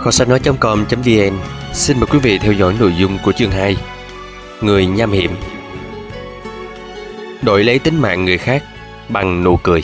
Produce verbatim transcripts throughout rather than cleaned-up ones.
Kho sách nói chấm com chấm vn xin mời quý vị theo dõi nội dung của chương hai. Người nham hiểm. Đổi lấy tính mạng người khác bằng nụ cười.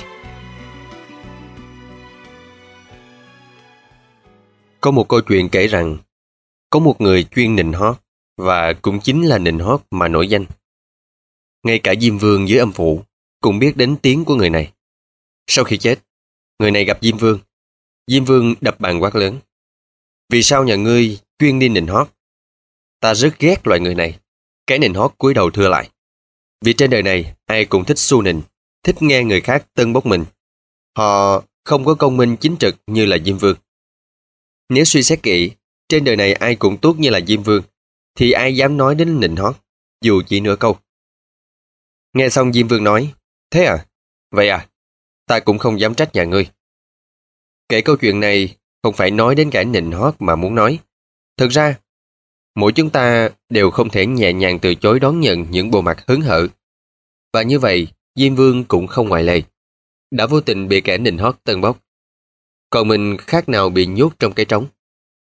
Có một câu chuyện kể rằng có một người chuyên nịnh hót, và cũng chính là nịnh hót mà nổi danh. Ngay cả Diêm Vương dưới âm phủ cũng biết đến tiếng của người này. Sau khi chết, người này gặp Diêm Vương. Diêm Vương đập bàn quát lớn: "Vì sao nhà ngươi chuyên đi nịnh hót? Ta rất ghét loại người này." Cái nịnh hót cúi đầu thưa lại: "Vì trên đời này ai cũng thích xu nịnh, thích nghe người khác tâng bốc mình. Họ không có công minh chính trực như là Diêm Vương. Nếu suy xét kỹ, trên đời này ai cũng tốt như là Diêm Vương, thì ai dám nói đến nịnh hót, dù chỉ nửa câu." Nghe xong Diêm Vương nói: "Thế à? Vậy à? Ta cũng không dám trách nhà ngươi." Kể câu chuyện này không phải nói đến kẻ nịnh hót mà muốn nói. Thực ra, mỗi chúng ta đều không thể nhẹ nhàng từ chối đón nhận những bộ mặt hớn hở. Và như vậy, Diêm Vương cũng không ngoại lệ. Đã vô tình bị kẻ nịnh hót tâng bốc. Còn mình khác nào bị nhốt trong cái trống.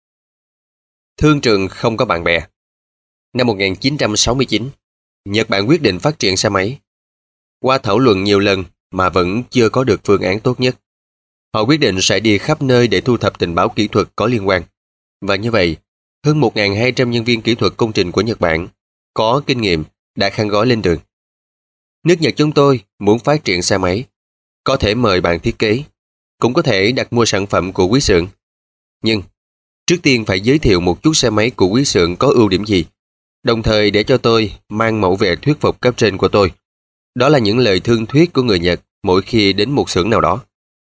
Thương trường không có bạn bè. Năm một nghìn chín trăm sáu mươi chín, Nhật Bản quyết định phát triển xe máy. Qua thảo luận nhiều lần mà vẫn chưa có được phương án tốt nhất. Họ quyết định sẽ đi khắp nơi để thu thập tình báo kỹ thuật có liên quan. Và như vậy, hơn một nghìn hai trăm nhân viên kỹ thuật công trình của Nhật Bản có kinh nghiệm đã khăn gói lên đường. "Nước Nhật chúng tôi muốn phát triển xe máy. Có thể mời bạn thiết kế, cũng có thể đặt mua sản phẩm của quý xưởng. Nhưng, trước tiên phải giới thiệu một chút xe máy của quý xưởng có ưu điểm gì, đồng thời để cho tôi mang mẫu về thuyết phục cấp trên của tôi." Đó là những lời thương thuyết của người Nhật mỗi khi đến một xưởng nào đó.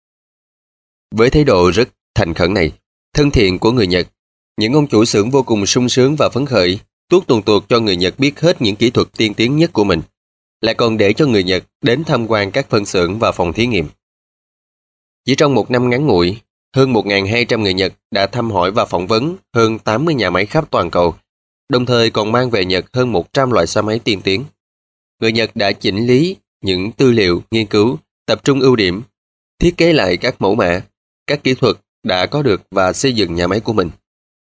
Với thái độ rất thành khẩn này, thân thiện của người Nhật, những ông chủ xưởng vô cùng sung sướng và phấn khởi, tuốt tuồn tuột cho người Nhật biết hết những kỹ thuật tiên tiến nhất của mình, lại còn để cho người Nhật đến tham quan các phân xưởng và phòng thí nghiệm. Chỉ trong một năm ngắn ngủi, hơn một nghìn hai trăm người Nhật đã thăm hỏi và phỏng vấn hơn tám mươi nhà máy khắp toàn cầu, đồng thời còn mang về Nhật hơn một trăm loại xe máy tiên tiến. Người Nhật đã chỉnh lý những tư liệu, nghiên cứu, tập trung ưu điểm, thiết kế lại các mẫu mã, các kỹ thuật đã có được và xây dựng nhà máy của mình.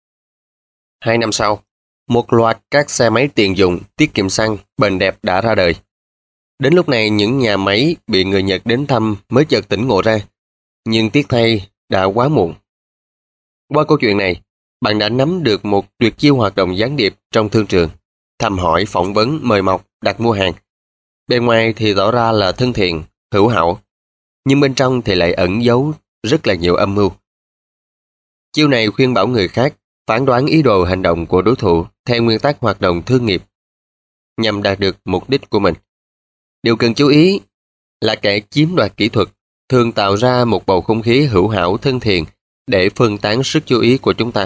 Hai năm sau, một loạt các xe máy tiện dụng, tiết kiệm xăng, bền đẹp đã ra đời. Đến lúc này, những nhà máy bị người Nhật đến thăm mới chợt tỉnh ngộ ra. Nhưng tiếc thay, đã quá muộn. Qua câu chuyện này, bạn đã nắm được một tuyệt chiêu hoạt động gián điệp trong thương trường: thăm hỏi, phỏng vấn, mời mọc, đặt mua hàng. Bề ngoài thì tỏ ra là thân thiện, hữu hảo, nhưng bên trong thì lại ẩn giấu rất là nhiều âm mưu. Chiêu này khuyên bảo người khác phán đoán ý đồ hành động của đối thủ theo nguyên tắc hoạt động thương nghiệp nhằm đạt được mục đích của mình. Điều cần chú ý là kẻ chiếm đoạt kỹ thuật thường tạo ra một bầu không khí hữu hảo thân thiện để phân tán sức chú ý của chúng ta.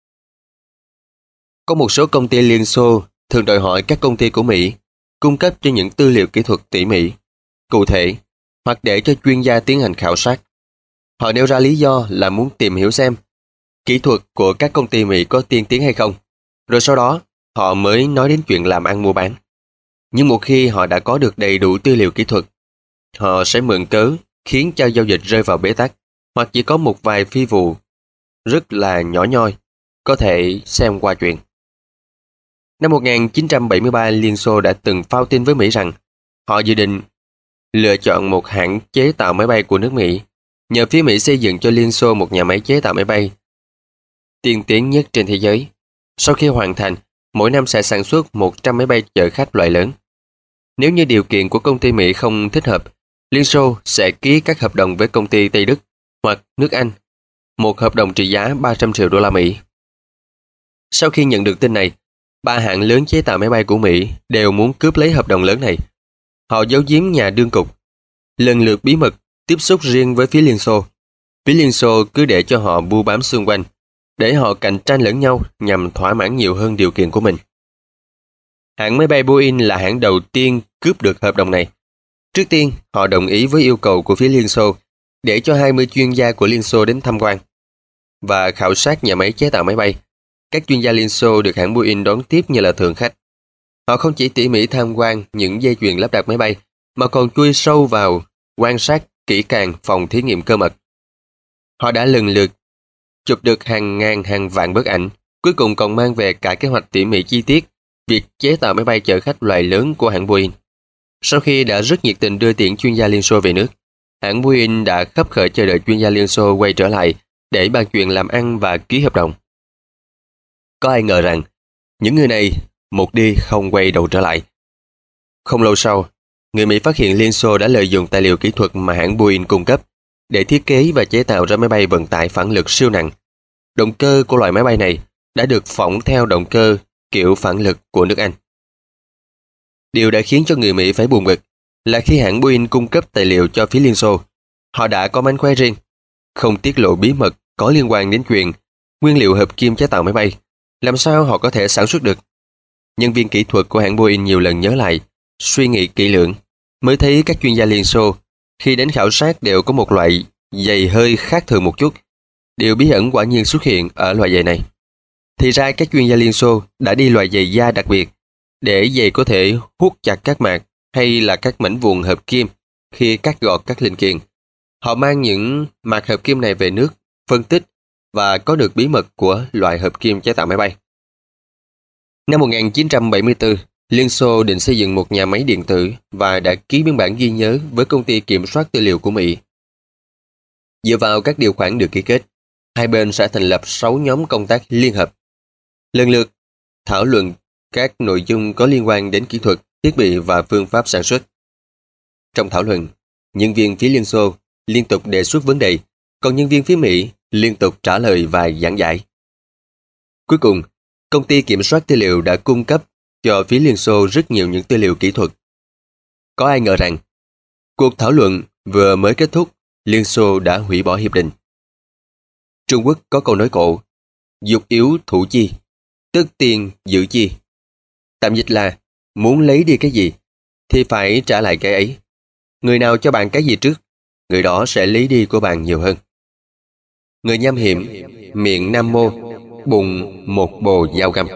Có một số công ty Liên Xô thường đòi hỏi các công ty của Mỹ cung cấp cho những tư liệu kỹ thuật tỉ mỉ, cụ thể, hoặc để cho chuyên gia tiến hành khảo sát. Họ nêu ra lý do là muốn tìm hiểu xem kỹ thuật của các công ty Mỹ có tiên tiến hay không, rồi sau đó họ mới nói đến chuyện làm ăn mua bán. Nhưng một khi họ đã có được đầy đủ tư liệu kỹ thuật, họ sẽ mượn cớ khiến cho giao dịch rơi vào bế tắc, hoặc chỉ có một vài phi vụ rất là nhỏ nhoi, có thể xem qua chuyện. Năm một nghìn chín trăm bảy mươi ba, Liên Xô đã từng phao tin với Mỹ rằng họ dự định lựa chọn một hãng chế tạo máy bay của nước Mỹ, nhờ phía Mỹ xây dựng cho Liên Xô một nhà máy chế tạo máy bay tiên tiến nhất trên thế giới. Sau khi hoàn thành, mỗi năm sẽ sản xuất một trăm máy bay chở khách loại lớn. Nếu như điều kiện của công ty Mỹ không thích hợp, Liên Xô sẽ ký các hợp đồng với công ty Tây Đức hoặc nước Anh, một hợp đồng trị giá ba trăm triệu đô la Mỹ. Sau khi nhận được tin này, ba hãng lớn chế tạo máy bay của Mỹ đều muốn cướp lấy hợp đồng lớn này. Họ giấu giếm nhà đương cục, lần lượt bí mật tiếp xúc riêng với phía Liên Xô. Phía Liên Xô cứ để cho họ bu bám xung quanh, để họ cạnh tranh lẫn nhau nhằm thỏa mãn nhiều hơn điều kiện của mình. Hãng máy bay Boeing là hãng đầu tiên cướp được hợp đồng này. Trước tiên, họ đồng ý với yêu cầu của phía Liên Xô để cho hai mươi chuyên gia của Liên Xô đến tham quan và khảo sát nhà máy chế tạo máy bay. Các chuyên gia Liên Xô được hãng Boeing đón tiếp như là thường khách. Họ không chỉ tỉ mỉ tham quan những dây chuyền lắp đặt máy bay, mà còn chui sâu vào quan sát kỹ càng phòng thí nghiệm cơ mật. Họ đã lần lượt chụp được hàng ngàn hàng vạn bức ảnh, cuối cùng còn mang về cả kế hoạch tỉ mỉ chi tiết việc chế tạo máy bay chở khách loại lớn của hãng Boeing. Sau khi đã rất nhiệt tình đưa tiễn chuyên gia Liên Xô về nước, hãng Boeing đã khấp khởi chờ đợi chuyên gia Liên Xô quay trở lại để bàn chuyện làm ăn và ký hợp đồng. Có ai ngờ rằng những người này một đi không quay đầu trở lại. Không lâu sau, người Mỹ phát hiện Liên Xô đã lợi dụng tài liệu kỹ thuật mà hãng Boeing cung cấp để thiết kế và chế tạo ra máy bay vận tải phản lực siêu nặng. Động cơ của loại máy bay này đã được phỏng theo động cơ kiểu phản lực của nước Anh. Điều đã khiến cho người Mỹ phải buồn bực là khi hãng Boeing cung cấp tài liệu cho phía Liên Xô, họ đã có mánh khóe riêng, không tiết lộ bí mật có liên quan đến chuyện nguyên liệu hợp kim chế tạo máy bay. Làm sao họ có thể sản xuất được? Nhân viên kỹ thuật của hãng Boeing nhiều lần nhớ lại, suy nghĩ kỹ lưỡng, mới thấy các chuyên gia Liên Xô khi đến khảo sát đều có một loại giày hơi khác thường một chút. Điều bí ẩn quả nhiên xuất hiện ở loại giày này. Thì ra các chuyên gia Liên Xô đã đi loại giày da đặc biệt để giày có thể hút chặt các mạc hay là các mảnh vụn hợp kim khi cắt gọt các linh kiện. Họ mang những mạc hợp kim này về nước, phân tích và có được bí mật của loại hợp kim chế tạo máy bay. Năm một nghìn chín trăm bảy mươi tư, Liên Xô định xây dựng một nhà máy điện tử và đã ký biên bản ghi nhớ với công ty kiểm soát tư liệu của Mỹ. Dựa vào các điều khoản được ký kết, hai bên sẽ thành lập sáu nhóm công tác liên hợp, lần lượt thảo luận các nội dung có liên quan đến kỹ thuật, thiết bị và phương pháp sản xuất. Trong thảo luận, nhân viên phía Liên Xô liên tục đề xuất vấn đề, còn nhân viên phía Mỹ liên tục trả lời và giảng giải. Cuối cùng, công ty kiểm soát tư liệu đã cung cấp cho phía Liên Xô rất nhiều những tư liệu kỹ thuật. Có ai ngờ rằng, cuộc thảo luận vừa mới kết thúc, Liên Xô đã hủy bỏ hiệp định. Trung Quốc có câu nói cổ, dục yếu thủ chi, tức tiền giữ chi. Tạm dịch là, muốn lấy đi cái gì, thì phải trả lại cái ấy. Người nào cho bạn cái gì trước, người đó sẽ lấy đi của bạn nhiều hơn. Người nham hiểm, miệng nam mô, bụng một bồ dao găm.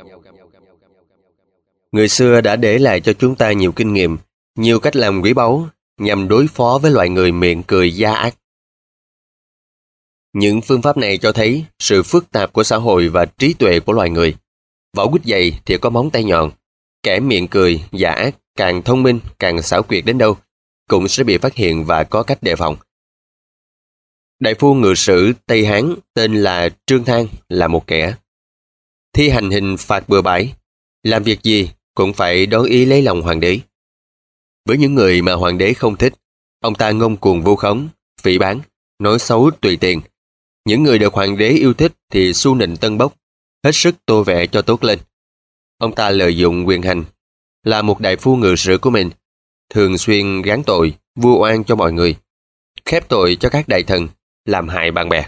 Người xưa đã để lại cho chúng ta nhiều kinh nghiệm, nhiều cách làm quý báu nhằm đối phó với loại người miệng cười gia ác. Những phương pháp này cho thấy sự phức tạp của xã hội và trí tuệ của loài người. Vỏ quýt dày thì có móng tay nhọn, kẻ miệng cười giả ác càng thông minh, càng xảo quyệt đến đâu, cũng sẽ bị phát hiện và có cách đề phòng. Đại phu ngự sử Tây Hán tên là Trương Thang là một kẻ thi hành hình phạt bừa bãi, làm việc gì cũng phải đón ý lấy lòng hoàng đế. Với những người mà hoàng đế không thích, ông ta ngông cuồng vu khống, phỉ báng, nói xấu tùy tiện. Những người được hoàng đế yêu thích thì su nịnh tân bốc, hết sức tô vẽ cho tốt lên. Ông ta lợi dụng quyền hành, là một đại phu ngự sử của mình, thường xuyên gán tội, vu oan cho mọi người, khép tội cho các đại thần, làm hại bạn bè.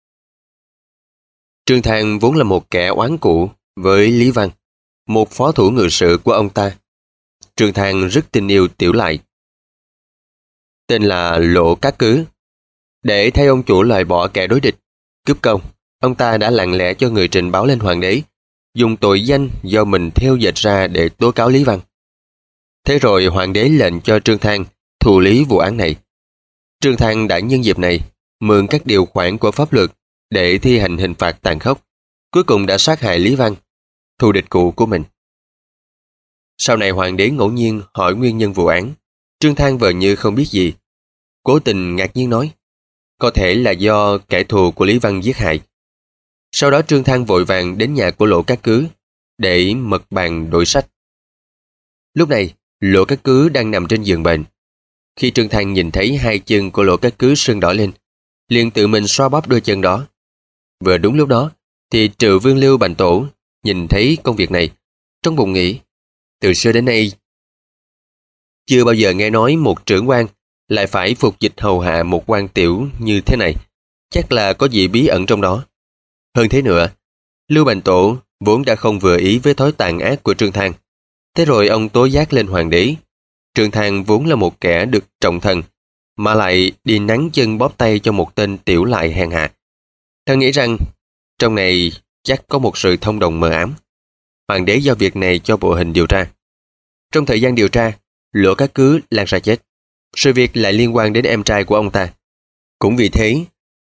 Trương Thang vốn là một kẻ oán cũ với Lý Văn, một phó thủ ngự sử của ông ta. Trương Thang rất tin yêu Tiểu Lại, tên là Lộ Cát Cứ. Để thay ông chủ loại bỏ kẻ đối địch, cướp công, ông ta đã lặng lẽ cho người trình báo lên hoàng đế, dùng tội danh do mình theo dệt ra để tố cáo Lý Văn. Thế rồi hoàng đế lệnh cho Trương Thang thụ lý vụ án này. Trương Thang đã nhân dịp này mượn các điều khoản của pháp luật để thi hành hình phạt tàn khốc, cuối cùng đã sát hại Lý Văn, thù địch cũ của mình. Sau này hoàng đế ngẫu nhiên hỏi nguyên nhân vụ án, Trương Thang vờ như không biết gì, cố tình ngạc nhiên nói, có thể là do kẻ thù của Lý Văn giết hại. Sau đó Trương Thang vội vàng đến nhà của Lộ Cát Cứ để mật bàn đổi sách. Lúc này, Lộ Cát Cứ đang nằm trên giường bệnh. Khi Trương Thang nhìn thấy hai chân của Lộ Cát Cứ sưng đỏ lên, liền tự mình xoa bóp đôi chân đó. Vừa đúng lúc đó, thì Trừ Vương Lưu Bành Tổ nhìn thấy công việc này, trong bụng nghĩ, từ xưa đến nay chưa bao giờ nghe nói một trưởng quan lại phải phục dịch hầu hạ một quan tiểu như thế này, chắc là có gì bí ẩn trong đó. Hơn thế nữa, Lưu Bành Tổ vốn đã không vừa ý với thói tàn ác của Trương Thang. Thế rồi ông tố giác lên hoàng đế. Trương Thang vốn là một kẻ được trọng thần, mà lại đi nắn chân bóp tay cho một tên tiểu lại hèn hạ. Thằng nghĩ rằng trong này chắc có một sự thông đồng mờ ám. Hoàng đế giao việc này cho bộ hình điều tra. Trong thời gian điều tra, Lộ Cát Cứ lan ra chết. Sự việc lại liên quan đến em trai của ông ta. Cũng vì thế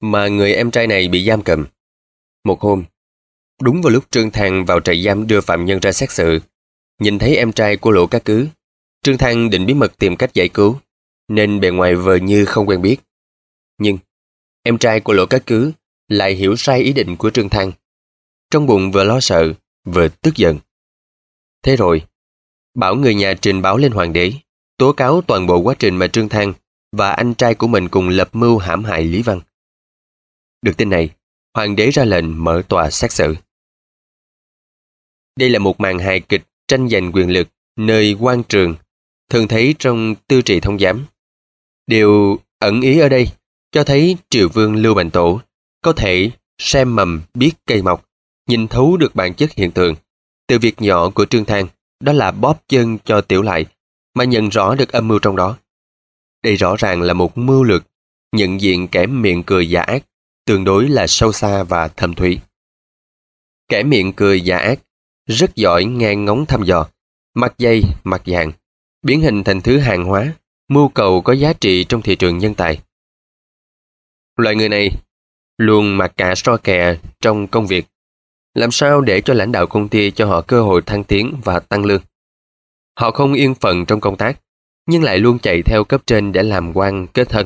mà người em trai này bị giam cầm. Một hôm, đúng vào lúc Trương Thăng vào trại giam đưa phạm nhân ra xét xử, nhìn thấy em trai của Lỗ Cát Cứ, Trương Thăng định bí mật tìm cách giải cứu, nên bề ngoài vờ như không quen biết. Nhưng em trai của Lỗ Cát Cứ lại hiểu sai ý định của Trương Thăng. Trong bụng vừa lo sợ, vừa tức giận. Thế rồi, bảo người nhà trình báo lên hoàng đế, tố cáo toàn bộ quá trình mà Trương Thăng và anh trai của mình cùng lập mưu hãm hại Lý Văn. Được tin này, hoàng đế ra lệnh mở tòa xét xử. Đây là một màn hài kịch tranh giành quyền lực nơi quan trường, thường thấy trong Tư Trị Thông Giám. Điều ẩn ý ở đây cho thấy Triệu Vương Lưu Bành Tổ có thể xem mầm biết cây mọc, nhìn thấu được bản chất hiện tượng. Từ việc nhỏ của Trương Thăng, đó là bóp chân cho Tiểu Lại, mà nhận rõ được âm mưu trong đó. Đây rõ ràng là một mưu lược nhận diện kẻ miệng cười giả ác, tương đối là sâu xa và thâm thúy. Kẻ miệng cười giả ác rất giỏi ngang ngóng thăm dò, mặt dây, mặt dạng, biến hình thành thứ hàng hóa, mưu cầu có giá trị trong thị trường nhân tài. Loại người này luôn mặc cả so kè trong công việc. Làm sao để cho lãnh đạo công ty cho họ cơ hội thăng tiến và tăng lương? Họ không yên phận trong công tác, nhưng lại luôn chạy theo cấp trên để làm quan kết thân.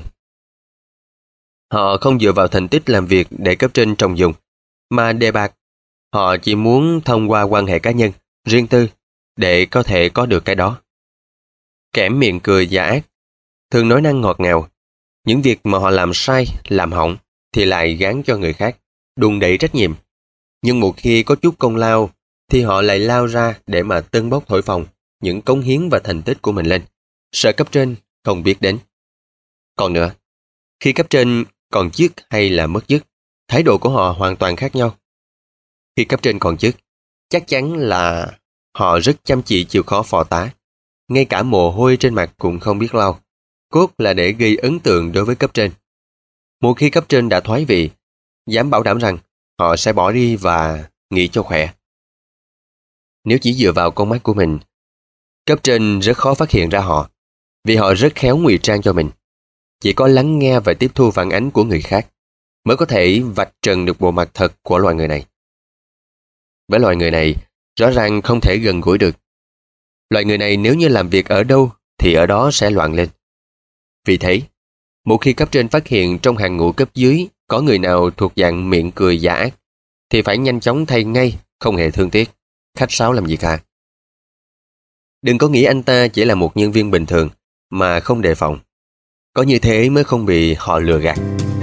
Họ không dựa vào thành tích làm việc để cấp trên trọng dụng, mà đề bạt. Họ chỉ muốn thông qua quan hệ cá nhân, riêng tư, để có thể có được cái đó. Kẻ miệng cười giả ác, thường nói năng ngọt ngào. Những việc mà họ làm sai, làm hỏng, thì lại gán cho người khác, đùn đẩy trách nhiệm. Nhưng một khi có chút công lao, thì họ lại lao ra để mà tâng bốc thổi phồng những cống hiến và thành tích của mình lên, sợ cấp trên không biết đến. Còn nữa, khi cấp trên còn chức hay là mất chức, thái độ của họ hoàn toàn khác nhau. Khi cấp trên còn chức, chắc chắn là họ rất chăm chỉ chịu khó phò tá, ngay cả mồ hôi trên mặt cũng không biết lau, cốt là để gây ấn tượng đối với cấp trên. Một khi cấp trên đã thoái vị, dám bảo đảm rằng họ sẽ bỏ đi và nghỉ cho khỏe. Nếu chỉ dựa vào con mắt của mình, cấp trên rất khó phát hiện ra họ, vì họ rất khéo ngụy trang cho mình. Chỉ có lắng nghe và tiếp thu phản ánh của người khác mới có thể vạch trần được bộ mặt thật của loài người này. Với loài người này, rõ ràng không thể gần gũi được. Loài người này nếu như làm việc ở đâu thì ở đó sẽ loạn lên. Vì thế, một khi cấp trên phát hiện trong hàng ngũ cấp dưới có người nào thuộc dạng miệng cười giả ác, thì phải nhanh chóng thay ngay, không hề thương tiếc, khách sáo làm gì cả. Đừng có nghĩ anh ta chỉ là một nhân viên bình thường mà không đề phòng. Có như thế mới không bị họ lừa gạt.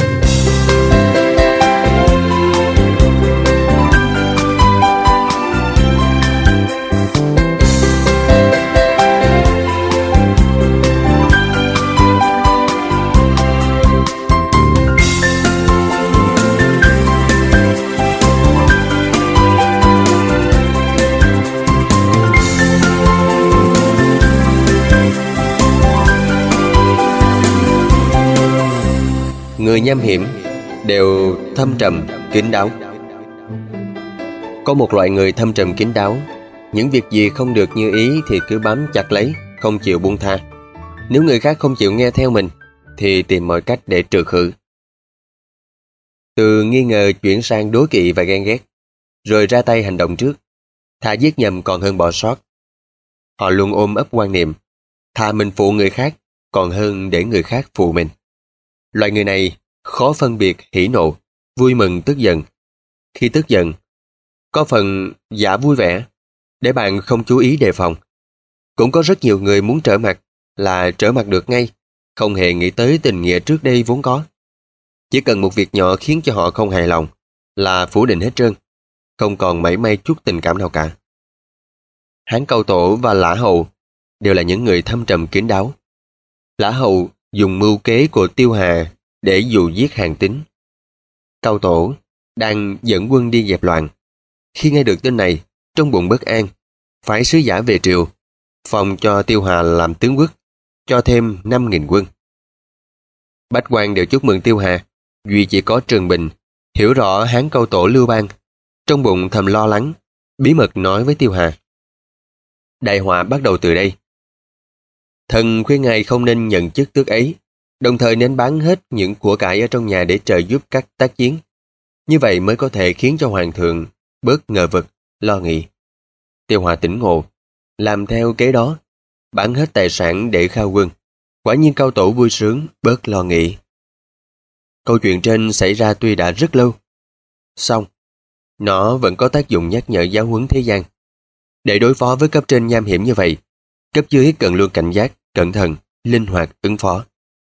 Người nham hiểm đều thâm trầm, kín đáo. Có một loại người thâm trầm kín đáo, những việc gì không được như ý thì cứ bám chặt lấy, không chịu buông tha. Nếu người khác không chịu nghe theo mình, thì tìm mọi cách để trừ khử. Từ nghi ngờ chuyển sang đố kỵ và ghen ghét, rồi ra tay hành động trước. Thà giết nhầm còn hơn bỏ sót. Họ luôn ôm ấp quan niệm, thà mình phụ người khác còn hơn để người khác phụ mình. Loại người này khó phân biệt hỉ nộ, vui mừng tức giận. Khi tức giận, có phần giả vui vẻ, để bạn không chú ý đề phòng. Cũng có rất nhiều người muốn trở mặt là trở mặt được ngay, không hề nghĩ tới tình nghĩa trước đây vốn có. Chỉ cần một việc nhỏ khiến cho họ không hài lòng là phủ định hết trơn, không còn mảy may chút tình cảm nào cả. Hán Câu Tổ và Lã Hầu đều là những người thâm trầm kín đáo. Lã Hầu dùng mưu kế của Tiêu Hà để dụ giết Hàn Tín. Câu Tổ đang dẫn quân đi dẹp loạn. Khi nghe được tin này, trong bụng bất an, phái sứ giả về triều, phòng cho Tiêu Hà làm tướng quốc, cho thêm năm nghìn quân. Bách quan đều chúc mừng Tiêu Hà, duy chỉ có Trần Bình hiểu rõ Hán Câu Tổ Lưu Bang, trong bụng thầm lo lắng, bí mật nói với Tiêu Hà: đại họa bắt đầu từ đây. Thần khuyên ngài không nên nhận chức tước ấy, Đồng thời nên bán hết những của cải ở trong nhà để trợ giúp các tác chiến. Như vậy mới có thể khiến cho hoàng thượng bớt ngờ vực, lo nghĩ. Tiêu Hòa tỉnh ngộ, làm theo kế đó, bán hết tài sản để khao quân. Quả nhiên Cao Tổ vui sướng, bớt lo nghĩ. Câu chuyện trên xảy ra tuy đã rất lâu, song nó vẫn có tác dụng nhắc nhở giáo huấn thế gian. Để đối phó với cấp trên nham hiểm như vậy, cấp dưới cần luôn cảnh giác, cẩn thận, linh hoạt ứng phó.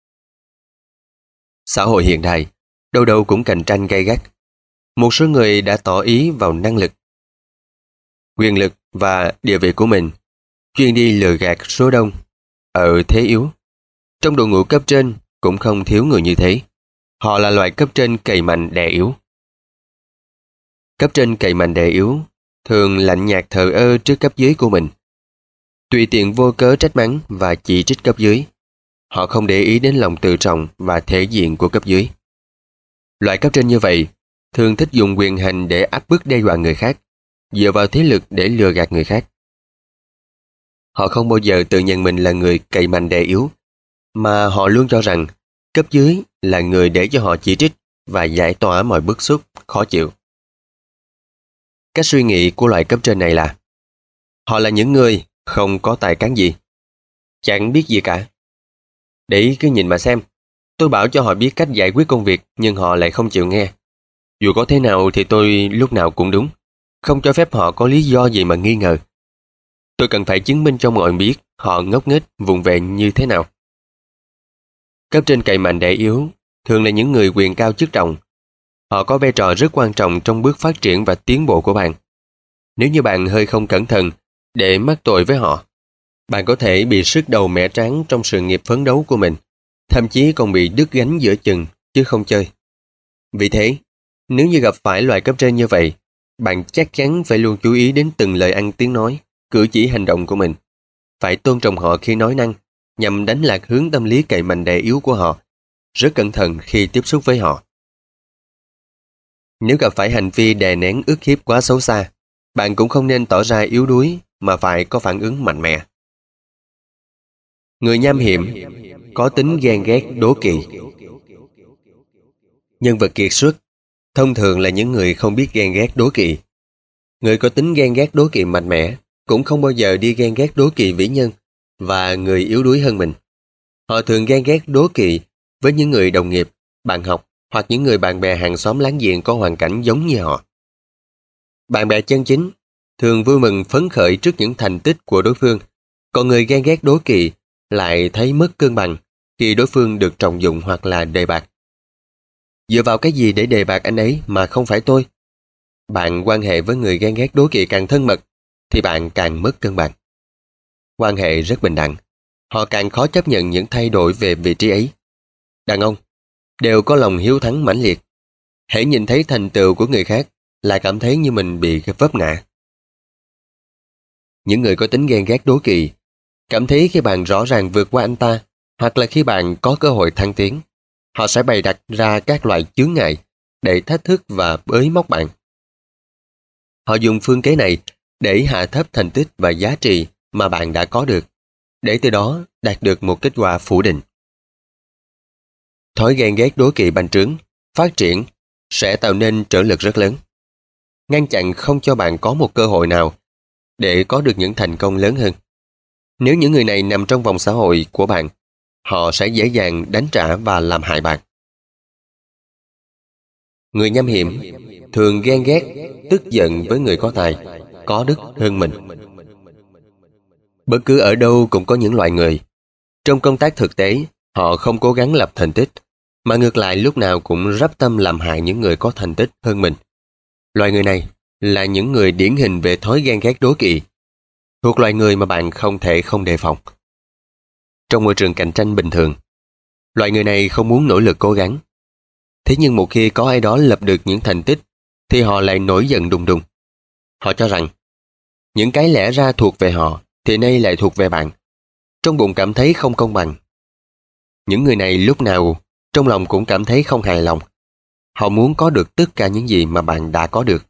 Xã hội hiện đại, đâu đâu cũng cạnh tranh gay gắt. Một số người đã tỏ ý vào năng lực, quyền lực và địa vị của mình, chuyên đi lừa gạt số đông, ở thế yếu. Trong đội ngũ cấp trên cũng không thiếu người như thế. Họ là loại cấp trên cày mạnh đè yếu. Cấp trên cày mạnh đè yếu thường lạnh nhạt thờ ơ trước cấp dưới của mình. Tùy tiện vô cớ trách mắng và chỉ trích cấp dưới. Họ không để ý đến lòng tự trọng và thể diện của cấp dưới. Loại cấp trên như vậy thường thích dùng quyền hành để áp bức đe dọa người khác, dựa vào thế lực để lừa gạt người khác. Họ không bao giờ tự nhận mình là người cày mạnh đè yếu, mà họ luôn cho rằng cấp dưới là người để cho họ chỉ trích và giải tỏa mọi bức xúc, khó chịu. Cách suy nghĩ của loại cấp trên này là họ là những người không có tài cán gì, chẳng biết gì cả. Để cứ nhìn mà xem, tôi bảo cho họ biết cách giải quyết công việc nhưng họ lại không chịu nghe. Dù có thế nào thì tôi lúc nào cũng đúng, không cho phép họ có lý do gì mà nghi ngờ. Tôi cần phải chứng minh cho mọi người biết họ ngốc nghếch vụng về như thế nào. Cấp trên cày mạnh đè yếu thường là những người quyền cao chức trọng. Họ có vai trò rất quan trọng trong bước phát triển và tiến bộ của bạn. Nếu như bạn hơi không cẩn thận để mắc tội với họ, bạn có thể bị sứt đầu mẻ trán trong sự nghiệp phấn đấu của mình, thậm chí còn bị đứt gánh giữa chừng chứ không chơi. Vì thế, nếu như gặp phải loại cấp trên như vậy, bạn chắc chắn phải luôn chú ý đến từng lời ăn tiếng nói, cử chỉ hành động của mình. Phải tôn trọng họ khi nói năng, nhằm đánh lạc hướng tâm lý cậy mạnh đè yếu của họ. Rất cẩn thận khi tiếp xúc với họ. Nếu gặp phải hành vi đè nén ức hiếp quá xấu xa, bạn cũng không nên tỏ ra yếu đuối mà phải có phản ứng mạnh mẽ. Người nham hiểm có tính ghen ghét đố kỵ. Nhân vật kiệt xuất thông thường là những người không biết ghen ghét đố kỵ. Người có tính ghen ghét đố kỵ mạnh mẽ cũng không bao giờ đi ghen ghét đố kỵ vĩ nhân và người yếu đuối hơn mình. Họ thường ghen ghét đố kỵ với những người đồng nghiệp, bạn học hoặc những người bạn bè hàng xóm láng giềng có hoàn cảnh giống như họ. Bạn bè chân chính thường vui mừng phấn khởi trước những thành tích của đối phương, còn người ghen ghét đố kỵ lại thấy mất cân bằng khi đối phương được trọng dụng hoặc là đề bạt. Dựa vào cái gì để đề bạt anh ấy mà không phải tôi? Bạn quan hệ với người ghen ghét đố kỵ càng thân mật thì bạn càng mất cân bằng. Quan hệ rất bình đẳng, họ càng khó chấp nhận những thay đổi về vị trí ấy. Đàn ông đều có lòng hiếu thắng mãnh liệt. Hễ nhìn thấy thành tựu của người khác lại cảm thấy như mình bị vấp ngã. Những người có tính ghen ghét đố kỵ cảm thấy khi bạn rõ ràng vượt qua anh ta hoặc là khi bạn có cơ hội thăng tiến, họ sẽ bày đặt ra các loại chướng ngại để thách thức và bới móc bạn. Họ dùng phương kế này để hạ thấp thành tích và giá trị mà bạn đã có được, để từ đó đạt được một kết quả phủ định. Thói ghen ghét đố kỵ bành trướng, phát triển sẽ tạo nên trở lực rất lớn, ngăn chặn không cho bạn có một cơ hội nào để có được những thành công lớn hơn. Nếu những người này nằm trong vòng xã hội của bạn, họ sẽ dễ dàng đánh trả và làm hại bạn. Người nham hiểm thường ghen ghét, tức giận với người có tài, có đức hơn mình. Bất cứ ở đâu cũng có những loại người. Trong công tác thực tế, họ không cố gắng lập thành tích, mà ngược lại lúc nào cũng rắp tâm làm hại những người có thành tích hơn mình. Loại người này là những người điển hình về thói ghen ghét đố kỵ, thuộc loại người mà bạn không thể không đề phòng. Trong môi trường cạnh tranh bình thường, loại người này không muốn nỗ lực cố gắng. Thế nhưng một khi có ai đó lập được những thành tích, thì họ lại nổi giận đùng đùng. Họ cho rằng, những cái lẽ ra thuộc về họ, thì nay lại thuộc về bạn. Trong bụng cảm thấy không công bằng. Những người này lúc nào, trong lòng cũng cảm thấy không hài lòng. Họ muốn có được tất cả những gì mà bạn đã có được.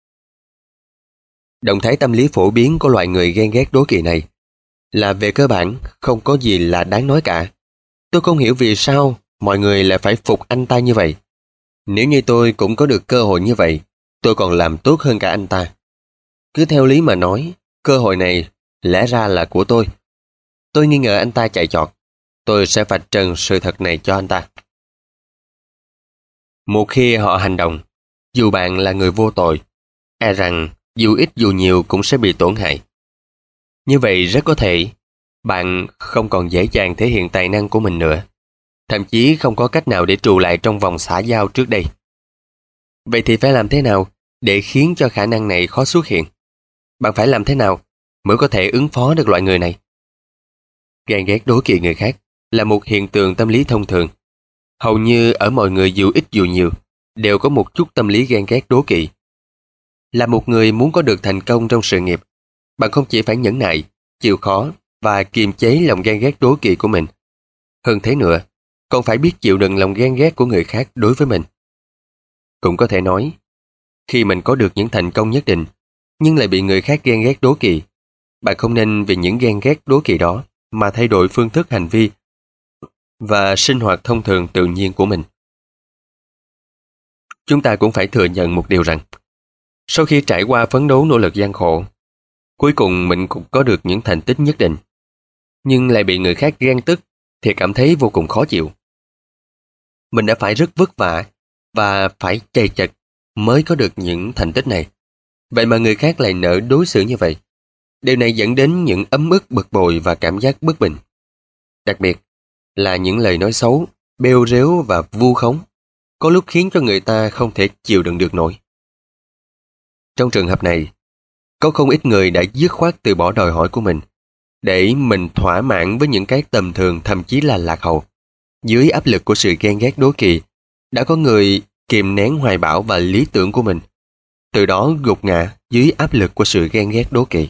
Động thái tâm lý phổ biến của loại người ghen ghét đố kỵ này là về cơ bản không có gì là đáng nói cả. Tôi không hiểu vì sao mọi người lại phải phục anh ta như vậy. Nếu như tôi cũng có được cơ hội như vậy, tôi còn làm tốt hơn cả anh ta. Cứ theo lý mà nói, cơ hội này lẽ ra là của tôi. Tôi nghi ngờ anh ta chạy chọt. Tôi sẽ vạch trần sự thật này cho anh ta. Một khi họ hành động, dù bạn là người vô tội, e rằng dù ít dù nhiều cũng sẽ bị tổn hại. Như vậy rất có thể bạn không còn dễ dàng thể hiện tài năng của mình nữa, thậm chí không có cách nào để trụ lại trong vòng xã giao trước đây. Vậy thì phải làm thế nào để khiến cho khả năng này khó xuất hiện? Bạn phải làm thế nào mới có thể ứng phó được loại người này? Ghen ghét đố kỵ người khác là một hiện tượng tâm lý thông thường. Hầu như ở mọi người dù ít dù nhiều đều có một chút tâm lý ghen ghét đố kỵ. Là một người muốn có được thành công trong sự nghiệp, bạn không chỉ phải nhẫn nại, chịu khó và kiềm chế lòng ghen ghét đố kỵ của mình. Hơn thế nữa, còn phải biết chịu đựng lòng ghen ghét của người khác đối với mình. Cũng có thể nói, khi mình có được những thành công nhất định, nhưng lại bị người khác ghen ghét đố kỵ, bạn không nên vì những ghen ghét đố kỵ đó mà thay đổi phương thức hành vi và sinh hoạt thông thường tự nhiên của mình. Chúng ta cũng phải thừa nhận một điều rằng, sau khi trải qua phấn đấu nỗ lực gian khổ, cuối cùng mình cũng có được những thành tích nhất định, nhưng lại bị người khác ghen tức thì cảm thấy vô cùng khó chịu. Mình đã phải rất vất vả và phải chầy chật mới có được những thành tích này. Vậy mà người khác lại nỡ đối xử như vậy. Điều này dẫn đến những ấm ức bực bội và cảm giác bất bình. Đặc biệt là những lời nói xấu, bêu rếu và vu khống, có lúc khiến cho người ta không thể chịu đựng được nổi. Trong trường hợp này, có không ít người đã dứt khoát từ bỏ đòi hỏi của mình, để mình thỏa mãn với những cái tầm thường thậm chí là lạc hậu. Dưới áp lực của sự ghen ghét đố kỵ, đã có người kìm nén hoài bão và lý tưởng của mình, từ đó gục ngã dưới áp lực của sự ghen ghét đố kỵ.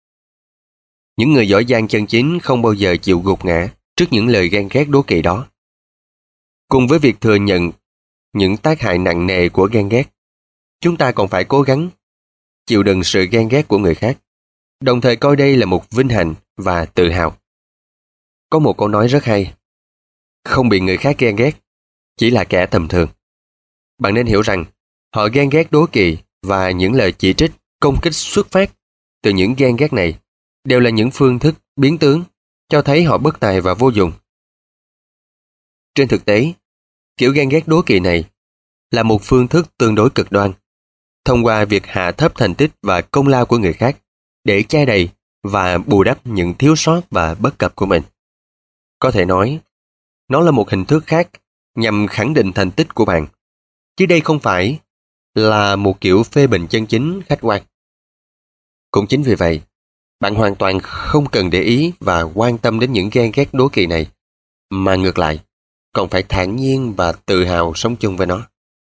Những người giỏi giang chân chính không bao giờ chịu gục ngã trước những lời ghen ghét đố kỵ đó. Cùng với việc thừa nhận những tác hại nặng nề của ghen ghét, chúng ta còn phải cố gắng chịu đựng sự ghen ghét của người khác, đồng thời coi đây là một vinh hạnh và tự hào. Có một câu nói rất hay: không bị người khác ghen ghét chỉ là kẻ tầm thường. Bạn nên hiểu rằng họ ghen ghét đố kỵ và những lời chỉ trích, công kích xuất phát từ những ghen ghét này đều là những phương thức biến tướng cho thấy họ bất tài và vô dụng. Trên thực tế, kiểu ghen ghét đố kỵ này là một phương thức tương đối cực đoan, thông qua việc hạ thấp thành tích và công lao của người khác để che đậy và bù đắp những thiếu sót và bất cập của mình. Có thể nói, nó là một hình thức khác nhằm khẳng định thành tích của bạn, chứ đây không phải là một kiểu phê bình chân chính khách quan. Cũng chính vì vậy, bạn hoàn toàn không cần để ý và quan tâm đến những ghen ghét đố kỵ này, mà ngược lại, còn phải thản nhiên và tự hào sống chung với nó.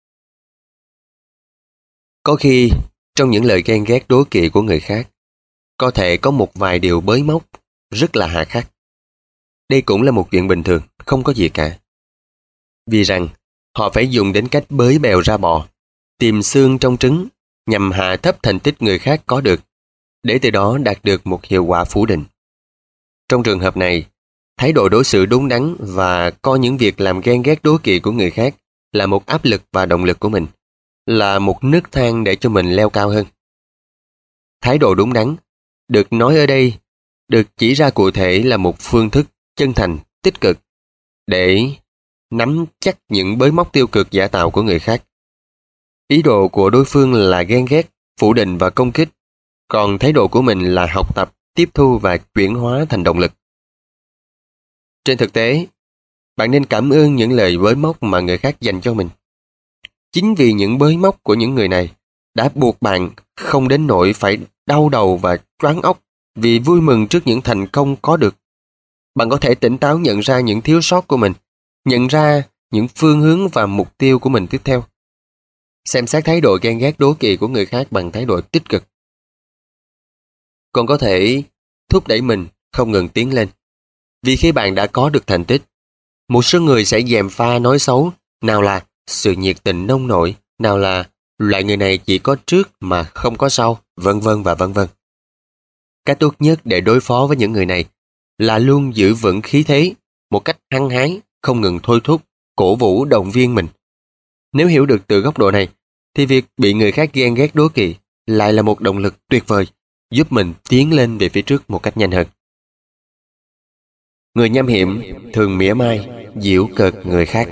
Có khi, trong những lời ghen ghét đố kỵ của người khác, có thể có một vài điều bới móc, rất là hà khắc. Đây cũng là một chuyện bình thường, không có gì cả. Vì rằng, họ phải dùng đến cách bới bèo ra bò, tìm xương trong trứng, nhằm hạ thấp thành tích người khác có được, để từ đó đạt được một hiệu quả phủ định. Trong trường hợp này, thái độ đối xử đúng đắn và coi những việc làm ghen ghét đố kỵ của người khác là một áp lực và động lực của mình, là một nấc thang để cho mình leo cao hơn. Thái độ đúng đắn được nói ở đây được chỉ ra cụ thể là một phương thức chân thành, tích cực để nắm chắc những bới móc tiêu cực giả tạo của người khác. Ý đồ của đối phương là ghen ghét, phủ định và công kích, còn thái độ của mình là học tập, tiếp thu và chuyển hóa thành động lực. Trên thực tế, bạn nên cảm ơn những lời bới móc mà người khác dành cho mình. Chính vì những bới móc của những người này đã buộc bạn không đến nỗi phải đau đầu và choáng óc vì vui mừng trước những thành công có được. Bạn có thể tỉnh táo nhận ra những thiếu sót của mình, nhận ra những phương hướng và mục tiêu của mình tiếp theo. Xem xét thái độ ghen ghét đố kỵ của người khác bằng thái độ tích cực. Còn có thể thúc đẩy mình không ngừng tiến lên. Vì khi bạn đã có được thành tích, một số người sẽ gièm pha nói xấu, nào là sự nhiệt tình nông nổi, nào là loại người này chỉ có trước mà không có sau, vân vân và vân vân. Cách tốt nhất để đối phó với những người này là luôn giữ vững khí thế một cách hăng hái, không ngừng thôi thúc, cổ vũ động viên mình. Nếu hiểu được từ góc độ này, thì việc bị người khác ghen ghét đố kỵ lại là một động lực tuyệt vời, giúp mình tiến lên về phía trước một cách nhanh hơn. Người nham hiểm thường mỉa mai, giễu cợt người khác.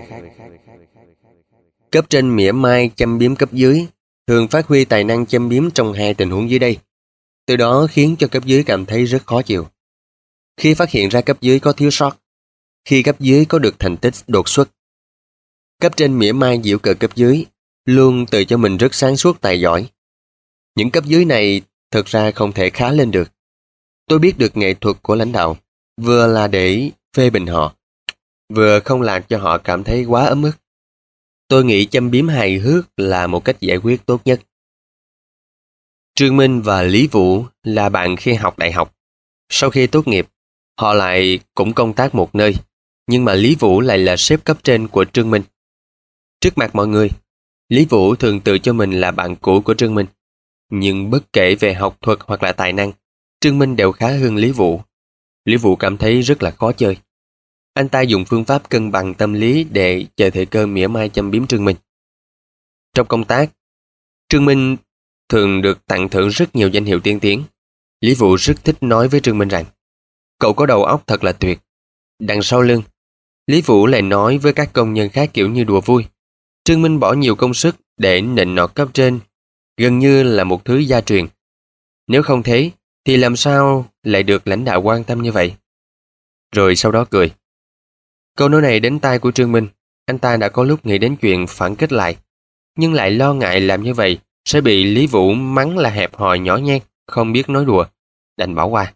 Cấp trên mỉa mai châm biếm cấp dưới, thường phát huy tài năng châm biếm trong hai tình huống dưới đây. Từ đó khiến cho cấp dưới cảm thấy rất khó chịu. Khi phát hiện ra cấp dưới có thiếu sót, khi cấp dưới có được thành tích đột xuất. Cấp trên mỉa mai giễu cợt cấp dưới, luôn tự cho mình rất sáng suốt tài giỏi. Những cấp dưới này thực ra không thể khá lên được. Tôi biết được nghệ thuật của lãnh đạo, vừa là để phê bình họ, vừa không làm cho họ cảm thấy quá ấm ức. Tôi nghĩ châm biếm hài hước là một cách giải quyết tốt nhất. Trương Minh và Lý Vũ là bạn khi học đại học. Sau khi tốt nghiệp, họ lại cũng công tác một nơi, nhưng mà Lý Vũ lại là sếp cấp trên của Trương Minh. Trước mặt mọi người, Lý Vũ thường tự cho mình là bạn cũ của Trương Minh. Nhưng bất kể về học thuật hoặc là tài năng, Trương Minh đều khá hơn Lý Vũ. Lý Vũ cảm thấy rất là khó chơi. Anh ta dùng phương pháp cân bằng tâm lý để chờ thời cơ mỉa mai châm biếm Trương Minh. Trong công tác, Trương Minh thường được tặng thưởng rất nhiều danh hiệu tiên tiến. Lý Vũ rất thích nói với Trương Minh rằng, cậu có đầu óc thật là tuyệt. Đằng sau lưng, Lý Vũ lại nói với các công nhân khác kiểu như đùa vui. Trương Minh bỏ nhiều công sức để nịnh nọt cấp trên, gần như là một thứ gia truyền. Nếu không thế, thì làm sao lại được lãnh đạo quan tâm như vậy? Rồi sau đó cười. Câu nói này đến tai của Trương Minh, anh ta đã có lúc nghĩ đến chuyện phản kích lại, nhưng lại lo ngại làm như vậy sẽ bị Lý Vũ mắng là hẹp hòi nhỏ nhen, không biết nói đùa, đành bỏ qua.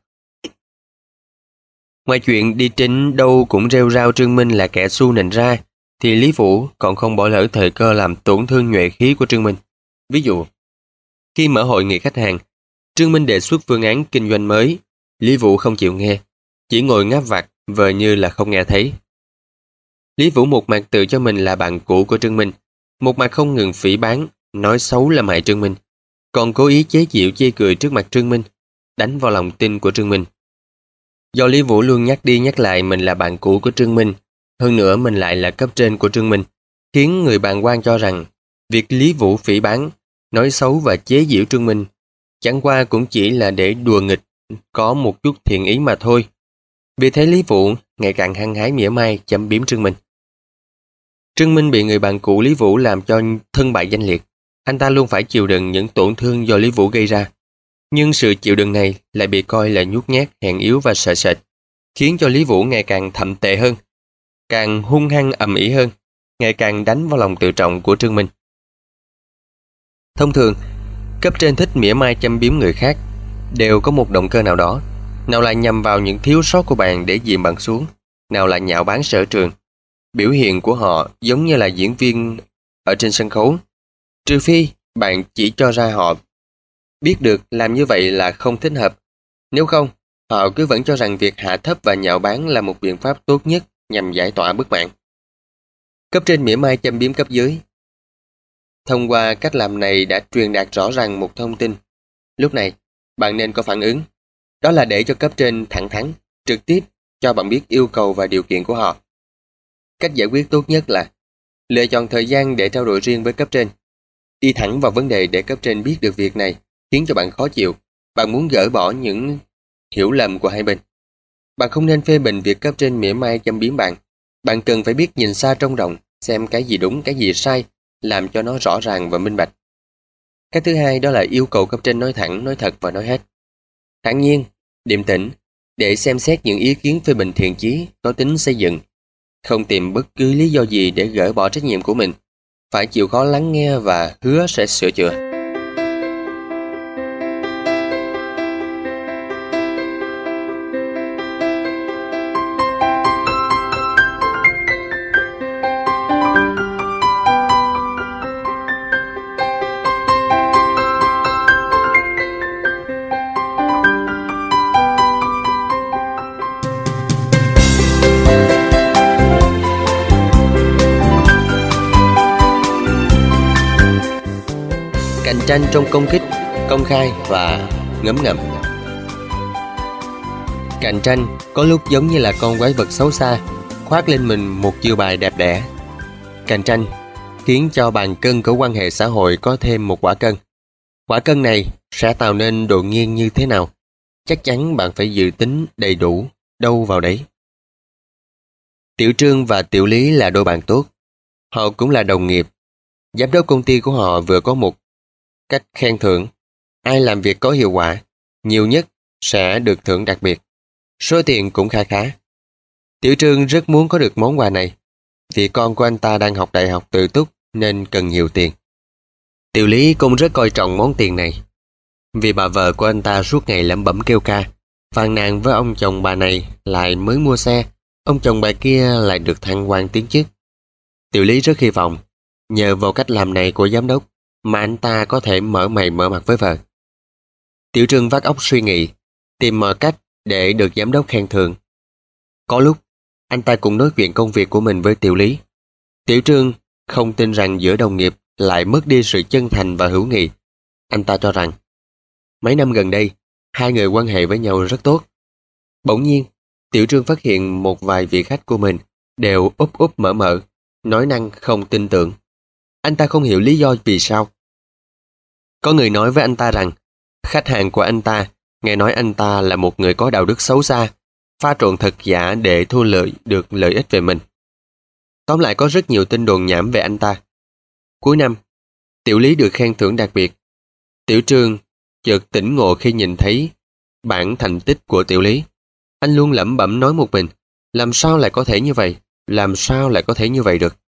Ngoài chuyện đi trinh đâu cũng rêu rao Trương Minh là kẻ xu nịnh ra, thì Lý Vũ còn không bỏ lỡ thời cơ làm tổn thương nhuệ khí của Trương Minh. Ví dụ, khi mở hội nghị khách hàng, Trương Minh đề xuất phương án kinh doanh mới, Lý Vũ không chịu nghe, chỉ ngồi ngáp vặt, vờ như là không nghe thấy. Lý Vũ một mặt tự cho mình là bạn cũ của Trương Minh, một mặt không ngừng phỉ báng, nói xấu làm hại Trương Minh, còn cố ý chế giễu chê cười trước mặt Trương Minh, đánh vào lòng tin của Trương Minh. Do Lý Vũ luôn nhắc đi nhắc lại mình là bạn cũ của Trương Minh, hơn nữa mình lại là cấp trên của Trương Minh, khiến người bàng quan cho rằng việc Lý Vũ phỉ báng, nói xấu và chế giễu Trương Minh chẳng qua cũng chỉ là để đùa nghịch, có một chút thiện ý mà thôi. Vì thế Lý Vũ ngày càng hăng hái mỉa mai châm biếm Trương Minh. Trương Minh bị người bạn cũ Lý Vũ làm cho thân bại danh liệt. Anh ta luôn phải chịu đựng những tổn thương do Lý Vũ gây ra. Nhưng sự chịu đựng này lại bị coi là nhút nhát, hèn yếu và sợ sệt, khiến cho Lý Vũ ngày càng thậm tệ hơn, càng hung hăng ầm ĩ hơn, ngày càng đánh vào lòng tự trọng của Trương Minh. Thông thường, cấp trên thích mỉa mai châm biếm người khác đều có một động cơ nào đó, nào là nhằm vào những thiếu sót của bạn để dìm bạn xuống, nào là nhạo báng sở trường. Biểu hiện của họ giống như là diễn viên ở trên sân khấu, trừ phi bạn chỉ cho ra họ biết được làm như vậy là không thích hợp. Nếu không, họ cứ vẫn cho rằng việc hạ thấp và nhạo báng là một biện pháp tốt nhất nhằm giải tỏa bất mãn. Cấp trên mỉa mai châm biếm cấp dưới. Thông qua cách làm này đã truyền đạt rõ ràng một thông tin. Lúc này, bạn nên có phản ứng. Đó là để cho cấp trên thẳng thắn, trực tiếp cho bạn biết yêu cầu và điều kiện của họ. Cách giải quyết tốt nhất là lựa chọn thời gian để trao đổi riêng với cấp trên. Đi thẳng vào vấn đề để cấp trên biết được việc này khiến cho bạn khó chịu. Bạn muốn gỡ bỏ những hiểu lầm của hai bên. Bạn không nên phê bình việc cấp trên mỉa mai châm biếm bạn. Bạn cần phải biết nhìn xa trông rộng, xem cái gì đúng, cái gì sai, làm cho nó rõ ràng và minh bạch. Cái thứ hai đó là yêu cầu cấp trên nói thẳng, nói thật và nói hết. Thản nhiên, điềm tĩnh, để xem xét những ý kiến phê bình thiện chí, có tính xây dựng. Không tìm bất cứ lý do gì để gỡ bỏ trách nhiệm của mình. Phải chịu khó lắng nghe và hứa sẽ sửa chữa. Cạnh tranh trong công kích, công khai và ngấm ngầm. Cạnh tranh có lúc giống như là con quái vật xấu xa, khoác lên mình một chiêu bài đẹp đẽ. Cạnh tranh khiến cho bàn cân của quan hệ xã hội có thêm một quả cân. Quả cân này sẽ tạo nên độ nghiêng như thế nào? Chắc chắn bạn phải dự tính đầy đủ, đâu vào đấy. Tiểu Trương và Tiểu Lý là đôi bạn tốt. Họ cũng là đồng nghiệp. Giám đốc công ty của họ vừa có một cách khen thưởng. Ai làm việc có hiệu quả, nhiều nhất sẽ được thưởng đặc biệt. Số tiền cũng khá khá. Tiểu Trương rất muốn có được món quà này, vì con của anh ta đang học đại học tự túc nên cần nhiều tiền. Tiểu Lý cũng rất coi trọng món tiền này, vì bà vợ của anh ta suốt ngày lẩm bẩm kêu ca, phàn nàn với ông chồng bà này lại mới mua xe, ông chồng bà kia lại được thăng quan tiến chức. Tiểu Lý rất hy vọng, nhờ vào cách làm này của giám đốc mà anh ta có thể mở mày mở mặt với vợ. Tiểu Trương vắt óc suy nghĩ, tìm mọi cách để được giám đốc khen thưởng. Có lúc, anh ta cũng nói chuyện công việc của mình với Tiểu Lý. Tiểu Trương không tin rằng giữa đồng nghiệp lại mất đi sự chân thành và hữu nghị. Anh ta cho rằng, mấy năm gần đây, hai người quan hệ với nhau rất tốt. Bỗng nhiên, Tiểu Trương phát hiện một vài vị khách của mình đều úp úp mở mở, nói năng không tin tưởng. Anh ta không hiểu lý do vì sao. Có người nói với anh ta rằng, khách hàng của anh ta nghe nói anh ta là một người có đạo đức xấu xa, pha trộn thật giả để thu lợi được lợi ích về mình. Tóm lại có rất nhiều tin đồn nhảm về anh ta. Cuối năm, Tiểu Lý được khen thưởng đặc biệt. Tiểu Trương chợt tỉnh ngộ khi nhìn thấy bản thành tích của Tiểu Lý. Anh luôn lẩm bẩm nói một mình, làm sao lại có thể như vậy, làm sao lại có thể như vậy được.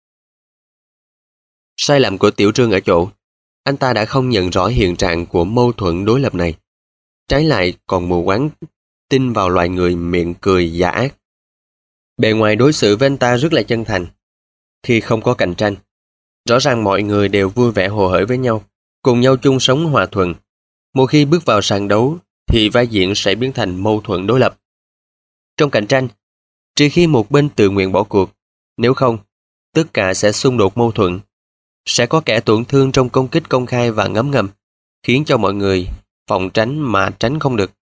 Sai lầm của Tiểu Trương ở chỗ, anh ta đã không nhận rõ hiện trạng của mâu thuẫn đối lập này. Trái lại còn mù quáng tin vào loài người miệng cười giả ác. Bề ngoài đối xử với anh ta rất là chân thành. Khi không có cạnh tranh, rõ ràng mọi người đều vui vẻ hồ hởi với nhau, cùng nhau chung sống hòa thuận. Một khi bước vào sàn đấu, thì vai diễn sẽ biến thành mâu thuẫn đối lập. Trong cạnh tranh, trừ khi một bên tự nguyện bỏ cuộc, nếu không, tất cả sẽ xung đột mâu thuẫn. Sẽ có kẻ tổn thương trong công kích công khai và ngấm ngầm, khiến cho mọi người phòng tránh mà tránh không được.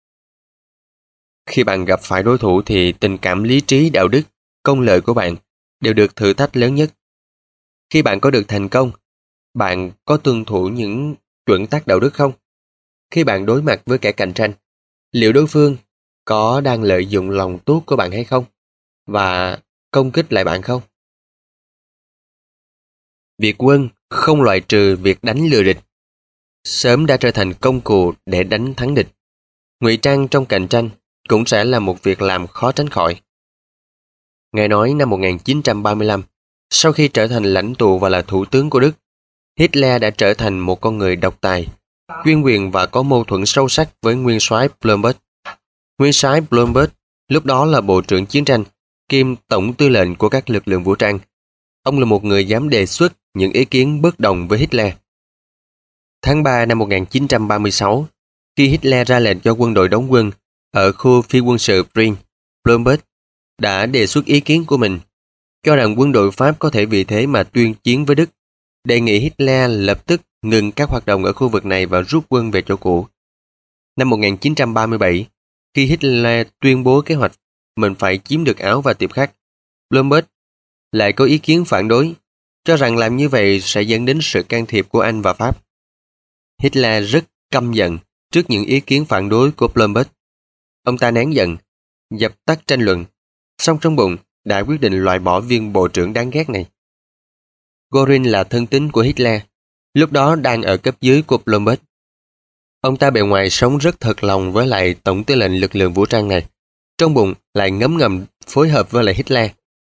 Khi bạn gặp phải đối thủ thì tình cảm, lý trí, đạo đức, công lợi của bạn đều được thử thách lớn nhất. Khi bạn có được thành công, bạn có tuân thủ những chuẩn tắc đạo đức không? Khi bạn đối mặt với kẻ cạnh tranh, liệu đối phương có đang lợi dụng lòng tốt của bạn hay không? Và công kích lại bạn không? Việt quân không loại trừ việc đánh lừa địch, sớm đã trở thành công cụ để đánh thắng địch. Ngụy trang trong cạnh tranh cũng sẽ là một việc làm khó tránh khỏi. Nghe nói năm một nghìn chín trăm ba mươi lăm, sau khi trở thành lãnh tụ và là thủ tướng của Đức, Hitler đã trở thành một con người độc tài, chuyên quyền và có mâu thuẫn sâu sắc với nguyên soái Blomberg. Nguyên soái Blomberg lúc đó là bộ trưởng chiến tranh, kiêm tổng tư lệnh của các lực lượng vũ trang. Ông là một người dám đề xuất những ý kiến bất đồng với Hitler. Tháng ba năm một nghìn chín trăm ba mươi sáu, khi Hitler ra lệnh cho quân đội đóng quân ở khu phi quân sự Brin, Blomberg đã đề xuất ý kiến của mình, cho rằng quân đội Pháp có thể vì thế mà tuyên chiến với Đức, đề nghị Hitler lập tức ngừng các hoạt động ở khu vực này và rút quân về chỗ cũ. Năm một nghìn chín trăm ba mươi bảy, khi Hitler tuyên bố kế hoạch mình phải chiếm được Áo và Tiệp Khắc, Blomberg lại có ý kiến phản đối, cho rằng làm như vậy sẽ dẫn đến sự can thiệp của Anh và Pháp. Hitler rất căm giận trước những ý kiến phản đối của Blomberg. Ông ta nén giận, dập tắt tranh luận, song trong bụng đã quyết định loại bỏ viên bộ trưởng đáng ghét này. Göring là thân tín của Hitler, lúc đó đang ở cấp dưới của Blomberg. Ông ta bề ngoài sống rất thật lòng với lại tổng tư lệnh lực lượng vũ trang này, trong bụng lại ngấm ngầm phối hợp với lại Hitler.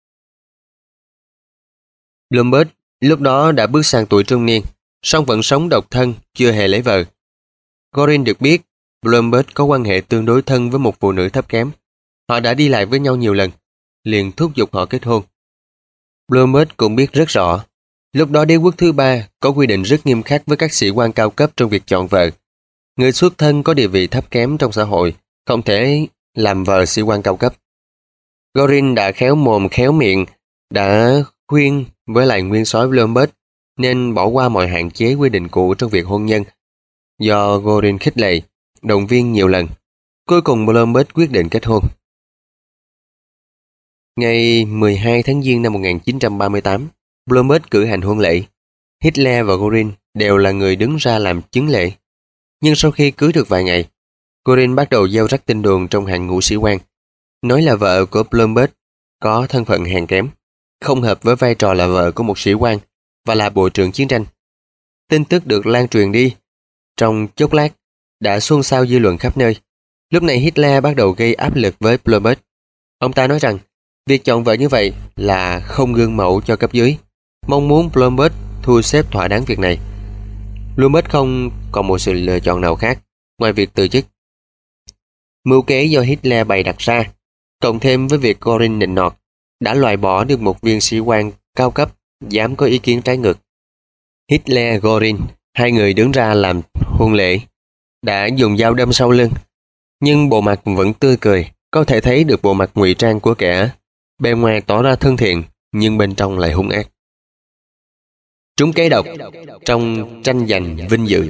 Blomberg lúc đó đã bước sang tuổi trung niên, song vẫn sống độc thân, chưa hề lấy vợ. Göring được biết Blomberg có quan hệ tương đối thân với một phụ nữ thấp kém. Họ đã đi lại với nhau nhiều lần, liền thúc giục họ kết hôn. Blomberg cũng biết rất rõ, lúc đó đế quốc thứ ba có quy định rất nghiêm khắc với các sĩ quan cao cấp trong việc chọn vợ. Người xuất thân có địa vị thấp kém trong xã hội không thể làm vợ sĩ quan cao cấp. Göring đã khéo mồm khéo miệng, đã khuyên với lại nguyên soái Blomberg nên bỏ qua mọi hạn chế quy định cũ trong việc hôn nhân. Do Göring khích lệ, động viên nhiều lần, cuối cùng Blomberg quyết định kết hôn. Ngày mười hai tháng Giêng năm một nghìn chín trăm ba mươi tám, Blomberg cử hành hôn lễ. Hitler và Göring đều là người đứng ra làm chứng lễ. Nhưng sau khi cưới được vài ngày, Göring bắt đầu gieo rắc tin đồn trong hàng ngũ sĩ quan, nói là vợ của Blomberg có thân phận hèn kém, không hợp với vai trò là vợ của một sĩ quan và là bộ trưởng chiến tranh. Tin tức được lan truyền đi trong chốc lát đã xôn xao dư luận khắp nơi. Lúc này Hitler bắt đầu gây áp lực với Blomberg. Ông ta nói rằng việc chọn vợ như vậy là không gương mẫu cho cấp dưới, mong muốn Blomberg thu xếp thỏa đáng việc này. Blomberg không còn một sự lựa chọn nào khác ngoài việc từ chức. Mưu kế do Hitler bày đặt ra, cộng thêm với việc Göring nịnh nọt, đã loại bỏ được một viên sĩ quan cao cấp dám có ý kiến trái ngược. Hitler, Göring, hai người đứng ra làm hôn lễ, đã dùng dao đâm sau lưng, nhưng bộ mặt vẫn tươi cười, có thể thấy được bộ mặt ngụy trang của kẻ bề ngoài tỏ ra thân thiện nhưng bên trong lại hung ác. Trúng kế độc trong tranh giành vinh dự.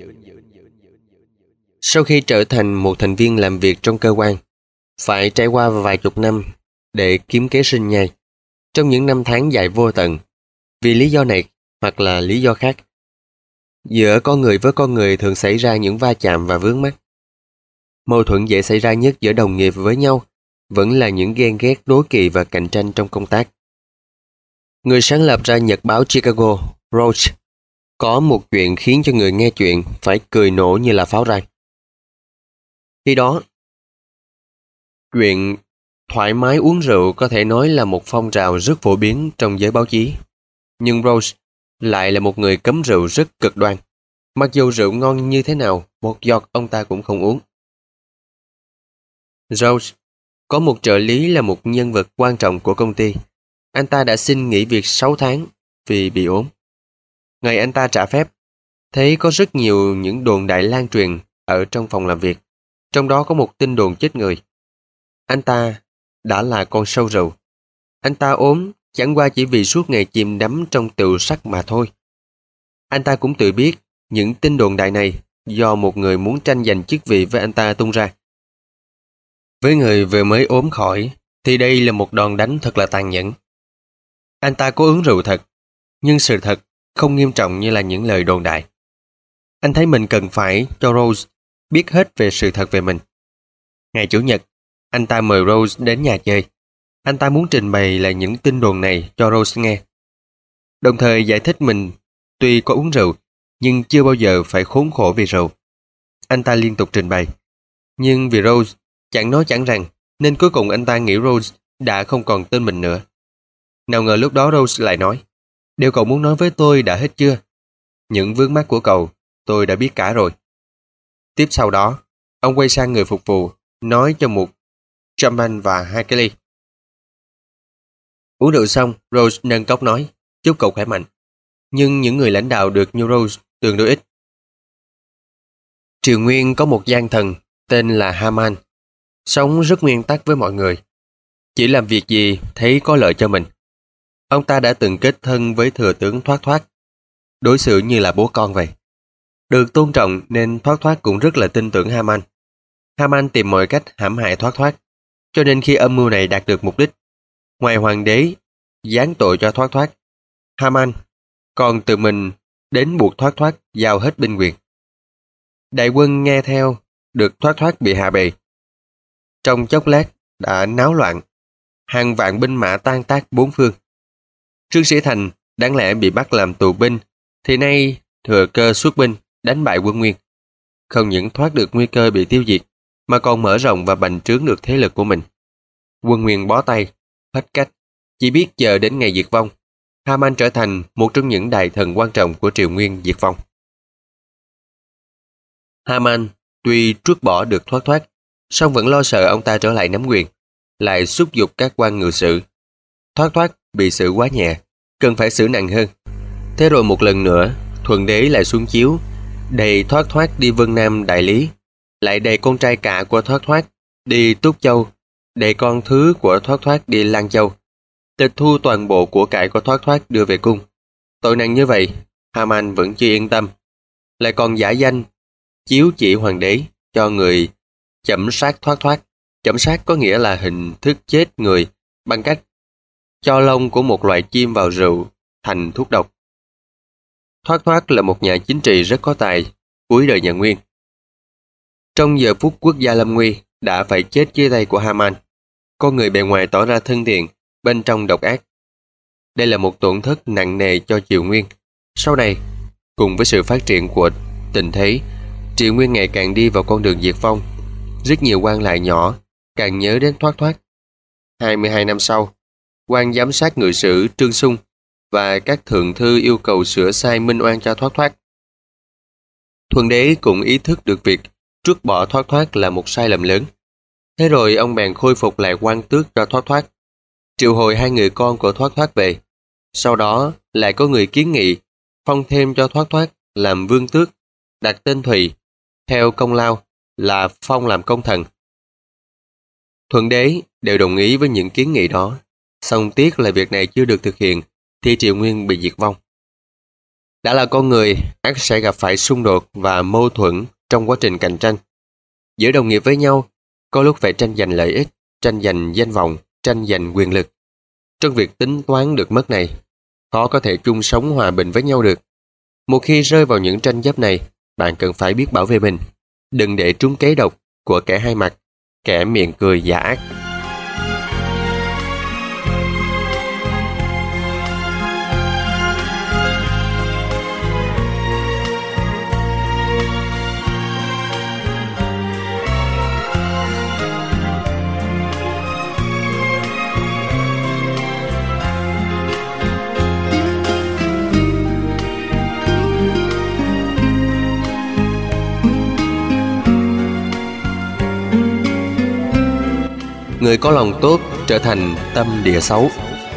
Sau khi trở thành một thành viên làm việc trong cơ quan, phải trải qua vài chục năm để kiếm kế sinh nhai. Trong những năm tháng dài vô tận, vì lý do này hoặc là lý do khác, giữa con người với con người thường xảy ra những va chạm và vướng mắc. Mâu thuẫn dễ xảy ra nhất giữa đồng nghiệp với nhau vẫn là những ghen ghét, đố kỵ và cạnh tranh trong công tác. Người sáng lập ra nhật báo Chicago, Rose, có một chuyện khiến cho người nghe chuyện phải cười nổ như là pháo rang. Khi đó, chuyện thoải mái uống rượu có thể nói là một phong trào rất phổ biến trong giới báo chí. Nhưng Rose lại là một người cấm rượu rất cực đoan. Mặc dù rượu ngon như thế nào, một giọt ông ta cũng không uống. Rose có một trợ lý là một nhân vật quan trọng của công ty. Anh ta đã xin nghỉ việc sáu tháng vì bị ốm. Ngày anh ta trả phép, thấy có rất nhiều những đồn đại lan truyền ở trong phòng làm việc. Trong đó có một tin đồn chết người. Anh ta đã là con sâu rượu. Anh ta ốm chẳng qua chỉ vì suốt ngày chìm đắm trong rượu sắc mà thôi. Anh ta cũng tự biết những tin đồn đại này do một người muốn tranh giành chức vị với anh ta tung ra. Với người vừa mới ốm khỏi thì đây là một đòn đánh thật là tàn nhẫn. Anh ta có uống rượu thật, nhưng sự thật không nghiêm trọng như là những lời đồn đại. Anh thấy mình cần phải cho Rose biết hết về sự thật về mình. Ngày Chủ nhật, anh ta mời Rose đến nhà chơi. Anh ta muốn trình bày lại những tin đồn này cho Rose nghe. Đồng thời giải thích mình tuy có uống rượu, nhưng chưa bao giờ phải khốn khổ vì rượu. Anh ta liên tục trình bày. Nhưng vì Rose chẳng nói chẳng rằng, nên cuối cùng anh ta nghĩ Rose đã không còn tin mình nữa. Nào ngờ lúc đó Rose lại nói, điều cậu muốn nói với tôi đã hết chưa? Những vướng mắc của cậu, tôi đã biết cả rồi. Tiếp sau đó, ông quay sang người phục vụ, nói cho một champagne và hai cái ly. Uống rượu xong, Rose nâng cốc nói, chúc cậu khỏe mạnh. Nhưng những người lãnh đạo được như Rose tương đối ít. Triều Nguyên có một gian thần tên là Haman, sống rất nguyên tắc với mọi người. Chỉ làm việc gì thấy có lợi cho mình. Ông ta đã từng kết thân với thừa tướng Thoát Thoát, đối xử như là bố con vậy. Được tôn trọng nên Thoát Thoát cũng rất là tin tưởng Haman. Haman tìm mọi cách hãm hại Thoát Thoát, cho nên khi âm mưu này đạt được mục đích, ngoài hoàng đế giáng tội cho Thoát Thoát, Haman còn tự mình đến buộc Thoát Thoát giao hết binh quyền. Đại quân nghe theo được Thoát Thoát bị hạ bệ. Trong chốc lát đã náo loạn, hàng vạn binh mã tan tác bốn phương. Trương Sĩ Thành đáng lẽ bị bắt làm tù binh, thì nay thừa cơ xuất binh đánh bại quân Nguyên. Không những thoát được nguy cơ bị tiêu diệt, mà còn mở rộng và bành trướng được thế lực của mình. Quân Nguyên bó tay, hết cách, chỉ biết chờ đến ngày diệt vong. Haman trở thành một trong những đại thần quan trọng của triều Nguyên diệt vong. Haman tuy truất bỏ được Thoát Thoát, song vẫn lo sợ ông ta trở lại nắm quyền, lại xúc giục các quan ngự sử. Thoát Thoát bị xử quá nhẹ, cần phải xử nặng hơn. Thế rồi một lần nữa, Thuận đế lại xuống chiếu, đầy Thoát Thoát đi Vân Nam đại lý, lại đầy con trai cả của Thoát Thoát đi Túc Châu, đầy con thứ của Thoát Thoát đi Lan Châu, tịch thu toàn bộ của cải của Thoát Thoát đưa về cung. Tội nặng như vậy, Haman vẫn chưa yên tâm, lại còn giả danh chiếu chỉ hoàng đế cho người chẩm sát Thoát Thoát. Chẩm sát có nghĩa là hình thức chết người bằng cách cho lông của một loại chim vào rượu thành thuốc độc. Thoát Thoát là một nhà chính trị rất có tài cuối đời nhà Nguyên. Trong giờ phút quốc gia lâm nguy, đã phải chết dưới tay của Haman, con người bề ngoài tỏ ra thân thiện, bên trong độc ác. Đây là một tổn thất nặng nề cho Triều Nguyên. Sau này, cùng với sự phát triển của tình thế, Triều Nguyên ngày càng đi vào con đường diệt vong. Rất nhiều quan lại nhỏ càng nhớ đến Thoát Thoát. hai mươi hai năm sau, quan giám sát ngự sử Trương Xung và các thượng thư yêu cầu sửa sai minh oan cho Thoát Thoát. Thuận đế cũng ý thức được việc trút bỏ Thoát Thoát là một sai lầm lớn. Thế rồi ông bèn khôi phục lại quan tước cho Thoát Thoát, triệu hồi hai người con của Thoát Thoát về. Sau đó lại có người kiến nghị phong thêm cho Thoát Thoát làm vương tước, đặt tên Thùy, theo công lao là phong làm công thần. Thuận đế đều đồng ý với những kiến nghị đó, song tiếc là việc này chưa được thực hiện thì Triều Nguyên bị diệt vong. Đã là con người, ắt sẽ gặp phải xung đột và mâu thuẫn trong quá trình cạnh tranh. Giữa đồng nghiệp với nhau, có lúc phải tranh giành lợi ích, tranh giành danh vọng, tranh giành quyền lực. Trong việc tính toán được mất này, khó có thể chung sống hòa bình với nhau được. Một khi rơi vào những tranh chấp này, bạn cần phải biết bảo vệ mình, đừng để trúng kế độc của kẻ hai mặt, kẻ miệng cười giả ác. Người có lòng tốt trở thành tâm địa xấu.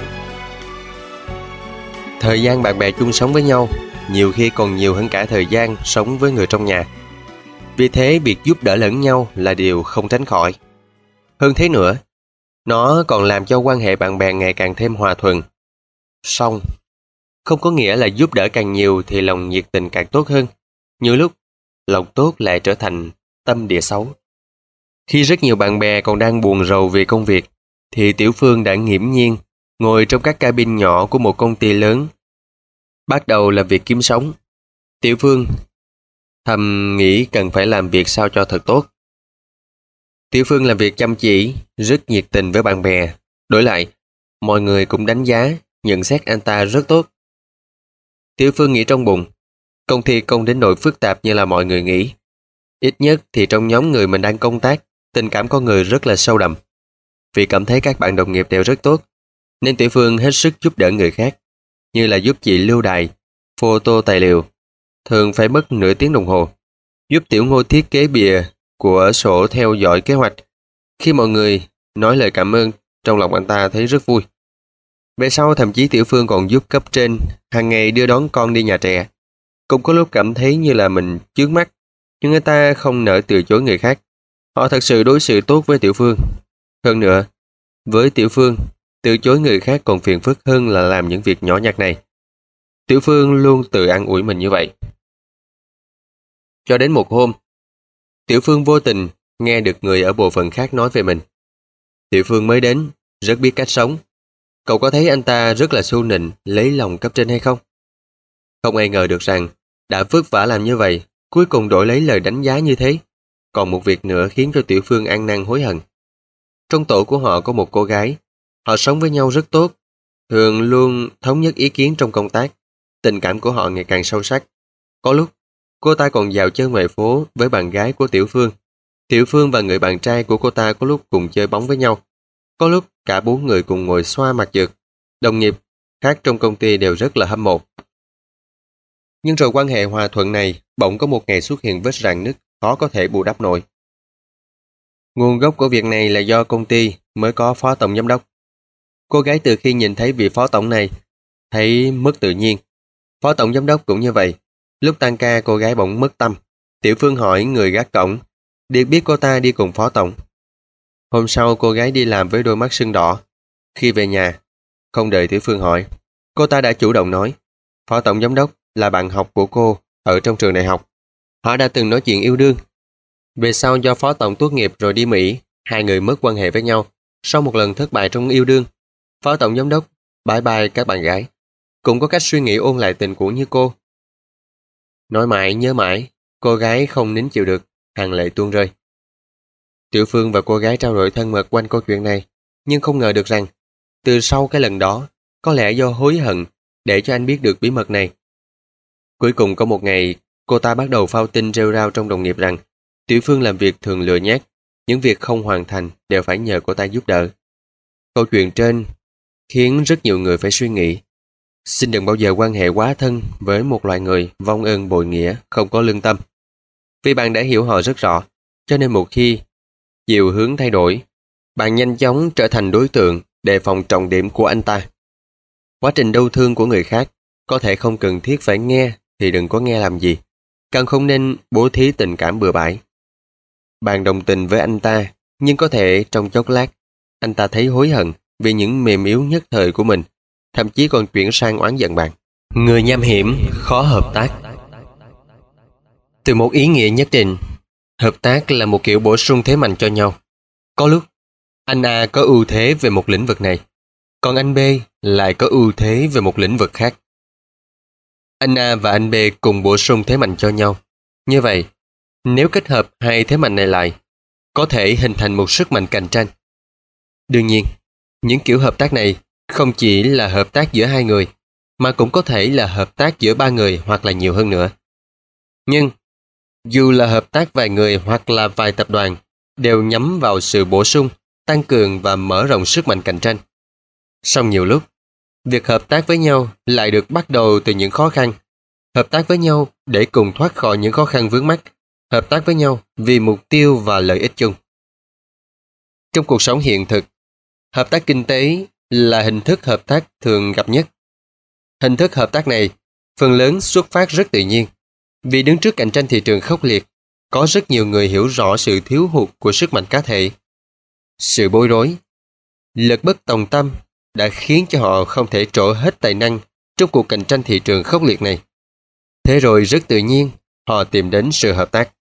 Thời gian bạn bè chung sống với nhau nhiều khi còn nhiều hơn cả thời gian sống với người trong nhà. Vì thế việc giúp đỡ lẫn nhau là điều không tránh khỏi. Hơn thế nữa, nó còn làm cho quan hệ bạn bè ngày càng thêm hòa thuận. Song, không có nghĩa là giúp đỡ càng nhiều thì lòng nhiệt tình càng tốt hơn. Nhiều lúc, lòng tốt lại trở thành tâm địa xấu. Khi rất nhiều bạn bè còn đang buồn rầu vì công việc, thì Tiểu Phương đã nghiễm nhiên ngồi trong các cabin nhỏ của một công ty lớn, bắt đầu làm việc kiếm sống. Tiểu Phương thầm nghĩ cần phải làm việc sao cho thật tốt. Tiểu Phương làm việc chăm chỉ, rất nhiệt tình với bạn bè. Đổi lại, mọi người cũng đánh giá, nhận xét anh ta rất tốt. Tiểu Phương nghĩ trong bụng, công ty không đến nỗi phức tạp như là mọi người nghĩ. Ít nhất thì trong nhóm người mình đang công tác, tình cảm con người rất là sâu đậm. Vì cảm thấy các bạn đồng nghiệp đều rất tốt, nên Tiểu Phương hết sức giúp đỡ người khác, như là giúp chị lưu đài, photo tài liệu, thường phải mất nửa tiếng đồng hồ, giúp Tiểu Ngô thiết kế bìa của sổ theo dõi kế hoạch. Khi mọi người nói lời cảm ơn, trong lòng anh ta thấy rất vui. Về sau thậm chí Tiểu Phương còn giúp cấp trên hàng ngày đưa đón con đi nhà trẻ. Cũng có lúc cảm thấy như là mình chướng mắt, nhưng người ta không nỡ từ chối người khác. Họ thật sự đối xử tốt với Tiểu Phương. Hơn nữa, với Tiểu Phương, từ chối người khác còn phiền phức hơn là làm những việc nhỏ nhặt này. Tiểu Phương luôn tự an ủi mình như vậy. Cho đến một hôm, Tiểu Phương vô tình nghe được người ở bộ phận khác nói về mình. Tiểu Phương mới đến, rất biết cách sống. Cậu có thấy anh ta rất là xu nịnh, lấy lòng cấp trên hay không? Không ai ngờ được rằng, đã vất vả làm như vậy, cuối cùng đổi lấy lời đánh giá như thế. Còn một việc nữa khiến cho Tiểu Phương ăn năn hối hận. Trong tổ của họ có một cô gái, họ sống với nhau rất tốt, thường luôn thống nhất ý kiến trong công tác. Tình cảm của họ ngày càng sâu sắc. Có lúc, cô ta còn dạo chơi ngoài phố với bạn gái của Tiểu Phương. Tiểu Phương và người bạn trai của cô ta có lúc cùng chơi bóng với nhau. Có lúc cả bốn người cùng ngồi xoa mặt trượt. Đồng nghiệp khác trong công ty đều rất là hâm mộ. Nhưng rồi quan hệ hòa thuận này bỗng có một ngày xuất hiện vết rạn nứt khó có thể bù đắp nổi. Nguồn gốc của việc này là do công ty mới có phó tổng giám đốc. Cô gái từ khi nhìn thấy vị phó tổng này thấy mất tự nhiên. Phó tổng giám đốc cũng như vậy. Lúc tan ca cô gái bỗng mất tâm. Tiểu Phương hỏi người gác cổng, được biết cô ta đi cùng phó tổng. Hôm sau cô gái đi làm với đôi mắt sưng đỏ. Khi về nhà, không đợi Tiểu Phương hỏi, cô ta đã chủ động nói, phó tổng giám đốc là bạn học của cô ở trong trường đại học. Họ đã từng nói chuyện yêu đương. Về sau do phó tổng tốt nghiệp rồi đi Mỹ, hai người mất quan hệ với nhau. Sau một lần thất bại trong yêu đương, Phó tổng giám đốc, bye bye các bạn gái. Cũng có cách suy nghĩ ôn lại tình cũ như cô. Nói mãi nhớ mãi, cô gái không nín chịu được, hàng lệ tuôn rơi. Tiểu Phương và cô gái trao đổi thân mật quanh câu chuyện này, nhưng không ngờ được rằng, từ sau cái lần đó, có lẽ do hối hận để cho anh biết được bí mật này. Cuối cùng có một ngày, cô ta bắt đầu phao tin rêu rao trong đồng nghiệp rằng Tiểu Phương làm việc thường lừa nhác, những việc không hoàn thành đều phải nhờ cô ta giúp đỡ. Câu chuyện trên khiến rất nhiều người phải suy nghĩ. Xin đừng bao giờ quan hệ quá thân với một loại người vong ơn bội nghĩa, không có lương tâm. Vì bạn đã hiểu họ rất rõ, cho nên một khi chiều hướng thay đổi, bạn nhanh chóng trở thành đối tượng đề phòng trọng điểm của anh ta. Quá trình đau thương của người khác có thể không cần thiết phải nghe thì đừng có nghe làm gì, càng không nên bố thí tình cảm bừa bãi. Bạn đồng tình với anh ta, nhưng có thể trong chốc lát, anh ta thấy hối hận vì những mềm yếu nhất thời của mình, thậm chí còn chuyển sang oán giận bạn. Người nham hiểm khó hợp tác. Từ một ý nghĩa nhất định, hợp tác là một kiểu bổ sung thế mạnh cho nhau. Có lúc, anh A có ưu thế về một lĩnh vực này, còn anh B lại có ưu thế về một lĩnh vực khác. Anh A và anh B cùng bổ sung thế mạnh cho nhau. Như vậy, nếu kết hợp hai thế mạnh này lại, có thể hình thành một sức mạnh cạnh tranh. Đương nhiên, những kiểu hợp tác này không chỉ là hợp tác giữa hai người, mà cũng có thể là hợp tác giữa ba người hoặc là nhiều hơn nữa. Nhưng, dù là hợp tác vài người hoặc là vài tập đoàn, đều nhắm vào sự bổ sung, tăng cường và mở rộng sức mạnh cạnh tranh. Song nhiều lúc, việc hợp tác với nhau lại được bắt đầu từ những khó khăn. Hợp tác với nhau để cùng thoát khỏi những khó khăn vướng mắc. Hợp tác với nhau vì mục tiêu và lợi ích chung. Trong cuộc sống hiện thực, hợp tác kinh tế là hình thức hợp tác thường gặp nhất. Hình thức hợp tác này phần lớn xuất phát rất tự nhiên. Vì đứng trước cạnh tranh thị trường khốc liệt, có rất nhiều người hiểu rõ sự thiếu hụt của sức mạnh cá thể. Sự bối rối, lực bất tòng tâm đã khiến cho họ không thể trổ hết tài năng trong cuộc cạnh tranh thị trường khốc liệt này. Thế rồi rất tự nhiên, họ tìm đến sự hợp tác.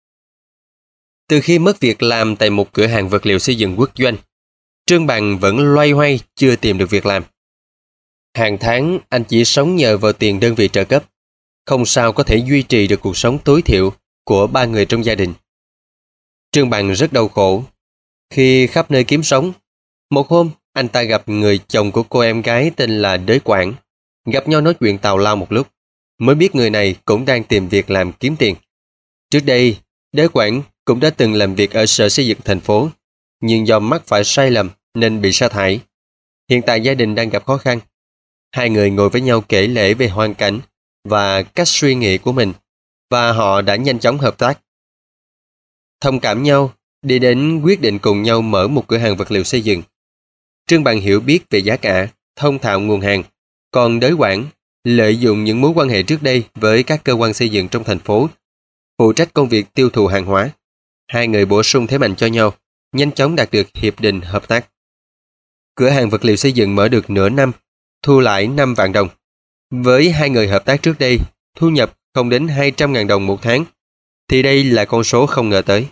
Từ khi mất việc làm tại một cửa hàng vật liệu xây dựng quốc doanh, Trương Bằng vẫn loay hoay chưa tìm được việc làm. Hàng tháng anh chỉ sống nhờ vào tiền đơn vị trợ cấp, không sao có thể duy trì được cuộc sống tối thiểu của ba người trong gia đình. Trương Bằng rất đau khổ. Khi khắp nơi kiếm sống, một hôm anh ta gặp người chồng của cô em gái tên là Đới Quảng. Gặp nhau nói chuyện tào lao một lúc, mới biết người này cũng đang tìm việc làm kiếm tiền. Trước đây, Đới Quảng cũng đã từng làm việc ở sở xây dựng thành phố, nhưng do mắc phải sai lầm nên bị sa thải. Hiện tại gia đình đang gặp khó khăn. Hai người ngồi với nhau kể lể về hoàn cảnh và cách suy nghĩ của mình, và họ đã nhanh chóng hợp tác. Thông cảm nhau, đi đến quyết định cùng nhau mở một cửa hàng vật liệu xây dựng. Trương Bằng hiểu biết về giá cả, thông thạo nguồn hàng, còn Đới Quảng lợi dụng những mối quan hệ trước đây với các cơ quan xây dựng trong thành phố, phụ trách công việc tiêu thụ hàng hóa. Hai người bổ sung thế mạnh cho nhau, nhanh chóng đạt được hiệp định hợp tác. Cửa hàng vật liệu xây dựng mở được nửa năm, thu lãi năm vạn đồng. Với hai người hợp tác trước đây, thu nhập không đến hai trăm nghìn đồng một tháng, thì đây là con số không ngờ tới.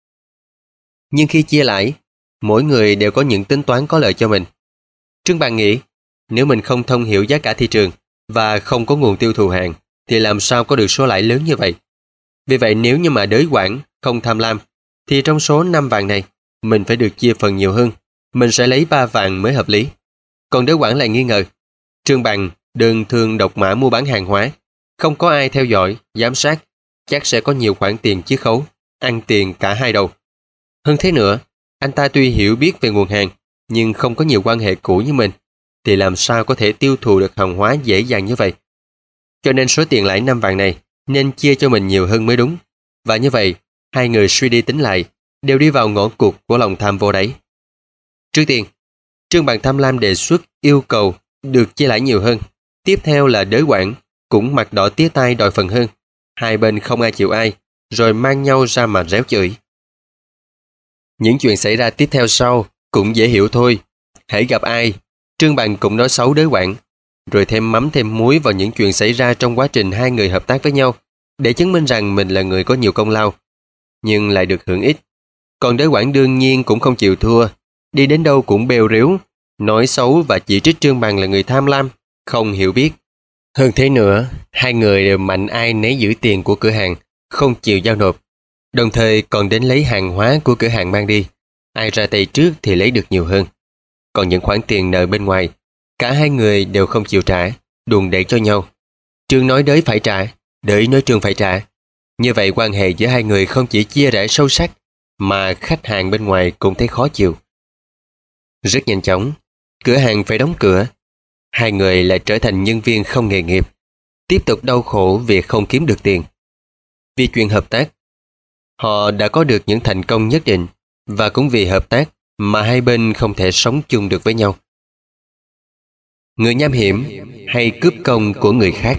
Nhưng khi chia lãi, mỗi người đều có những tính toán có lợi cho mình. Trương Bằng nghĩ, nếu mình không thông hiểu giá cả thị trường và không có nguồn tiêu thụ hàng, thì làm sao có được số lãi lớn như vậy? Vì vậy nếu như mà Đới Quảng không tham lam, thì trong số năm vạn này, mình phải được chia phần nhiều hơn. Mình sẽ lấy ba vạn mới hợp lý. Còn Đới Quảng lại nghi ngờ, Trương Bằng đơn thương độc mã mua bán hàng hóa, không có ai theo dõi, giám sát, chắc sẽ có nhiều khoản tiền chiết khấu, ăn tiền cả hai đầu. Hơn thế nữa, anh ta tuy hiểu biết về nguồn hàng, nhưng không có nhiều quan hệ cũ như mình, thì làm sao có thể tiêu thụ được hàng hóa dễ dàng như vậy? Cho nên số tiền lãi năm vạn này nên chia cho mình nhiều hơn mới đúng. Và như vậy, hai người suy đi tính lại, đều đi vào ngõ cụt của lòng tham vô đáy. Trước tiên, Trương Bằng tham lam đề xuất yêu cầu được chia lãi nhiều hơn. Tiếp theo là Đới Quảng cũng mặt đỏ tía tai đòi phần hơn. Hai bên không ai chịu ai, rồi mang nhau ra mà réo chửi. Những chuyện xảy ra tiếp theo sau cũng dễ hiểu thôi. Hễ gặp ai, Trương Bằng cũng nói xấu Đới Quảng, rồi thêm mắm thêm muối vào những chuyện xảy ra trong quá trình hai người hợp tác với nhau, để chứng minh rằng mình là người có nhiều công lao, nhưng lại được hưởng ít. Còn Đới Quảng đương nhiên cũng không chịu thua, đi đến đâu cũng bêu rếu, nói xấu và chỉ trích Trương Bằng là người tham lam, không hiểu biết. Hơn thế nữa, hai người đều mạnh ai nấy giữ tiền của cửa hàng, không chịu giao nộp, đồng thời còn đến lấy hàng hóa của cửa hàng mang đi. Ai ra tay trước thì lấy được nhiều hơn. Còn những khoản tiền nợ bên ngoài, cả hai người đều không chịu trả, đùn đẩy cho nhau. Trương nói đới phải trả, đới nói Trương phải trả. Như vậy quan hệ giữa hai người không chỉ chia rẽ sâu sắc, mà khách hàng bên ngoài cũng thấy khó chịu. Rất nhanh chóng, cửa hàng phải đóng cửa. Hai người lại trở thành nhân viên không nghề nghiệp, tiếp tục đau khổ vì không kiếm được tiền. Vì chuyện hợp tác, họ đã có được những thành công nhất định, và cũng vì hợp tác mà hai bên không thể sống chung được với nhau. Người nham hiểm hay cướp công của người khác.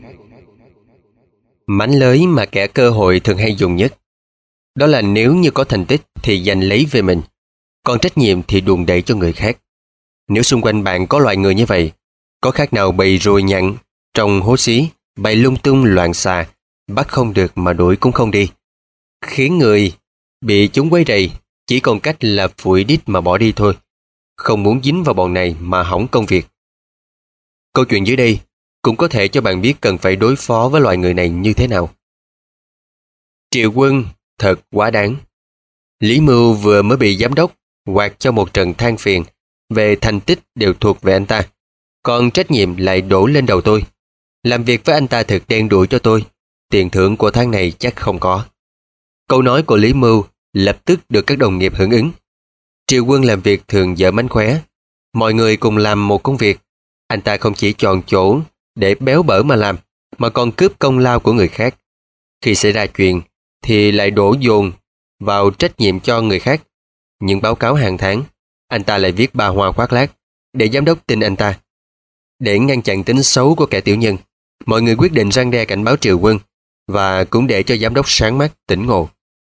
Mánh lới mà kẻ cơ hội thường hay dùng nhất, đó là nếu như có thành tích thì giành lấy về mình, còn trách nhiệm thì đùn đẩy cho người khác. Nếu xung quanh bạn có loại người như vậy, có khác nào bầy ruồi nhặn trong hố xí, bày lung tung loạn xạ, bắt không được mà đuổi cũng không đi, khiến người bị chúng quấy rầy chỉ còn cách là phủi đít mà bỏ đi thôi, không muốn dính vào bọn này mà hỏng công việc. Câu chuyện dưới đây cũng có thể cho bạn biết cần phải đối phó với loại người này như thế nào. Triệu Quân thật quá đáng. Lý Mưu vừa mới bị giám đốc quạt cho một trận than phiền về thành tích đều thuộc về anh ta, còn trách nhiệm lại đổ lên đầu tôi. Làm việc với anh ta thật đen đủi cho tôi, tiền thưởng của tháng này chắc không có. Câu nói của Lý Mưu lập tức được các đồng nghiệp hưởng ứng. Triệu Quân làm việc thường dở mánh khóe. Mọi người cùng làm một công việc, anh ta không chỉ chọn chỗ để béo bở mà làm, mà còn cướp công lao của người khác. Khi xảy ra chuyện thì lại đổ dồn vào trách nhiệm cho người khác. Những báo cáo hàng tháng, anh ta lại viết ba hoa khoác lác để giám đốc tin anh ta. Để ngăn chặn tính xấu của kẻ tiểu nhân, mọi người quyết định răn đe cảnh báo Triệu Quân, và cũng để cho giám đốc sáng mắt tỉnh ngộ.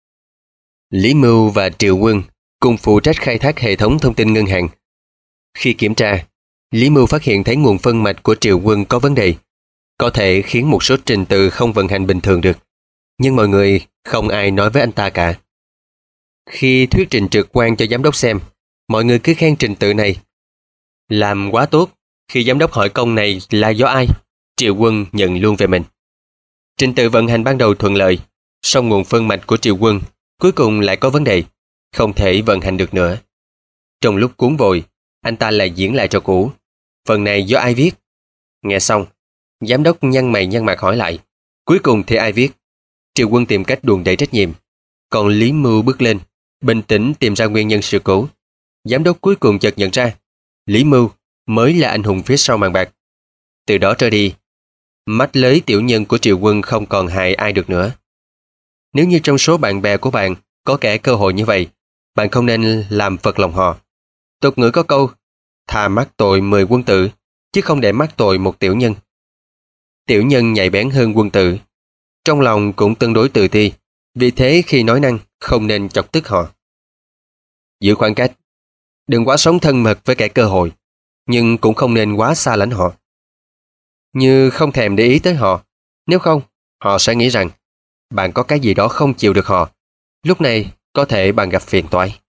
Lý Mưu và Triệu Quân cùng phụ trách khai thác hệ thống thông tin ngân hàng. Khi kiểm tra, Lý Mưu phát hiện thấy nguồn phân mạch của Triệu Quân có vấn đề, có thể khiến một số trình tự không vận hành bình thường được. Nhưng mọi người không ai nói với anh ta cả. Khi thuyết trình trực quan cho giám đốc xem, mọi người cứ khen trình tự này làm quá tốt. Khi giám đốc hỏi công này là do ai, Triệu Quân nhận luôn về mình. Trình tự vận hành ban đầu thuận lợi, song nguồn phân mạch của Triệu Quân cuối cùng lại có vấn đề, không thể vận hành được nữa. Trong lúc cuốn vội, anh ta lại diễn lại trò cũ. Phần này do ai viết? Nghe xong, giám đốc nhăn mày nhăn mặt hỏi lại. Cuối cùng thì ai viết? Triệu Quân tìm cách đùn đẩy trách nhiệm. Còn Lý Mưu bước lên, bình tĩnh tìm ra nguyên nhân sự cố. Giám đốc cuối cùng chợt nhận ra, Lý Mưu mới là anh hùng phía sau màn bạc. Từ đó trở đi, mách lới tiểu nhân của Triệu Quân không còn hại ai được nữa. Nếu như trong số bạn bè của bạn có kẻ cơ hội như vậy, bạn không nên làm phật lòng họ. Tục ngữ có câu, thà mắc tội mười quân tử, chứ không để mắc tội một tiểu nhân. Tiểu nhân nhạy bén hơn quân tử, trong lòng cũng tương đối tự ti, vì thế khi nói năng không nên chọc tức họ. Giữ khoảng cách, đừng quá sống thân mật với kẻ cơ hội, nhưng cũng không nên quá xa lánh họ. Như không thèm để ý tới họ, nếu không, họ sẽ nghĩ rằng bạn có cái gì đó không chịu được họ. Lúc này có thể bạn gặp phiền toái.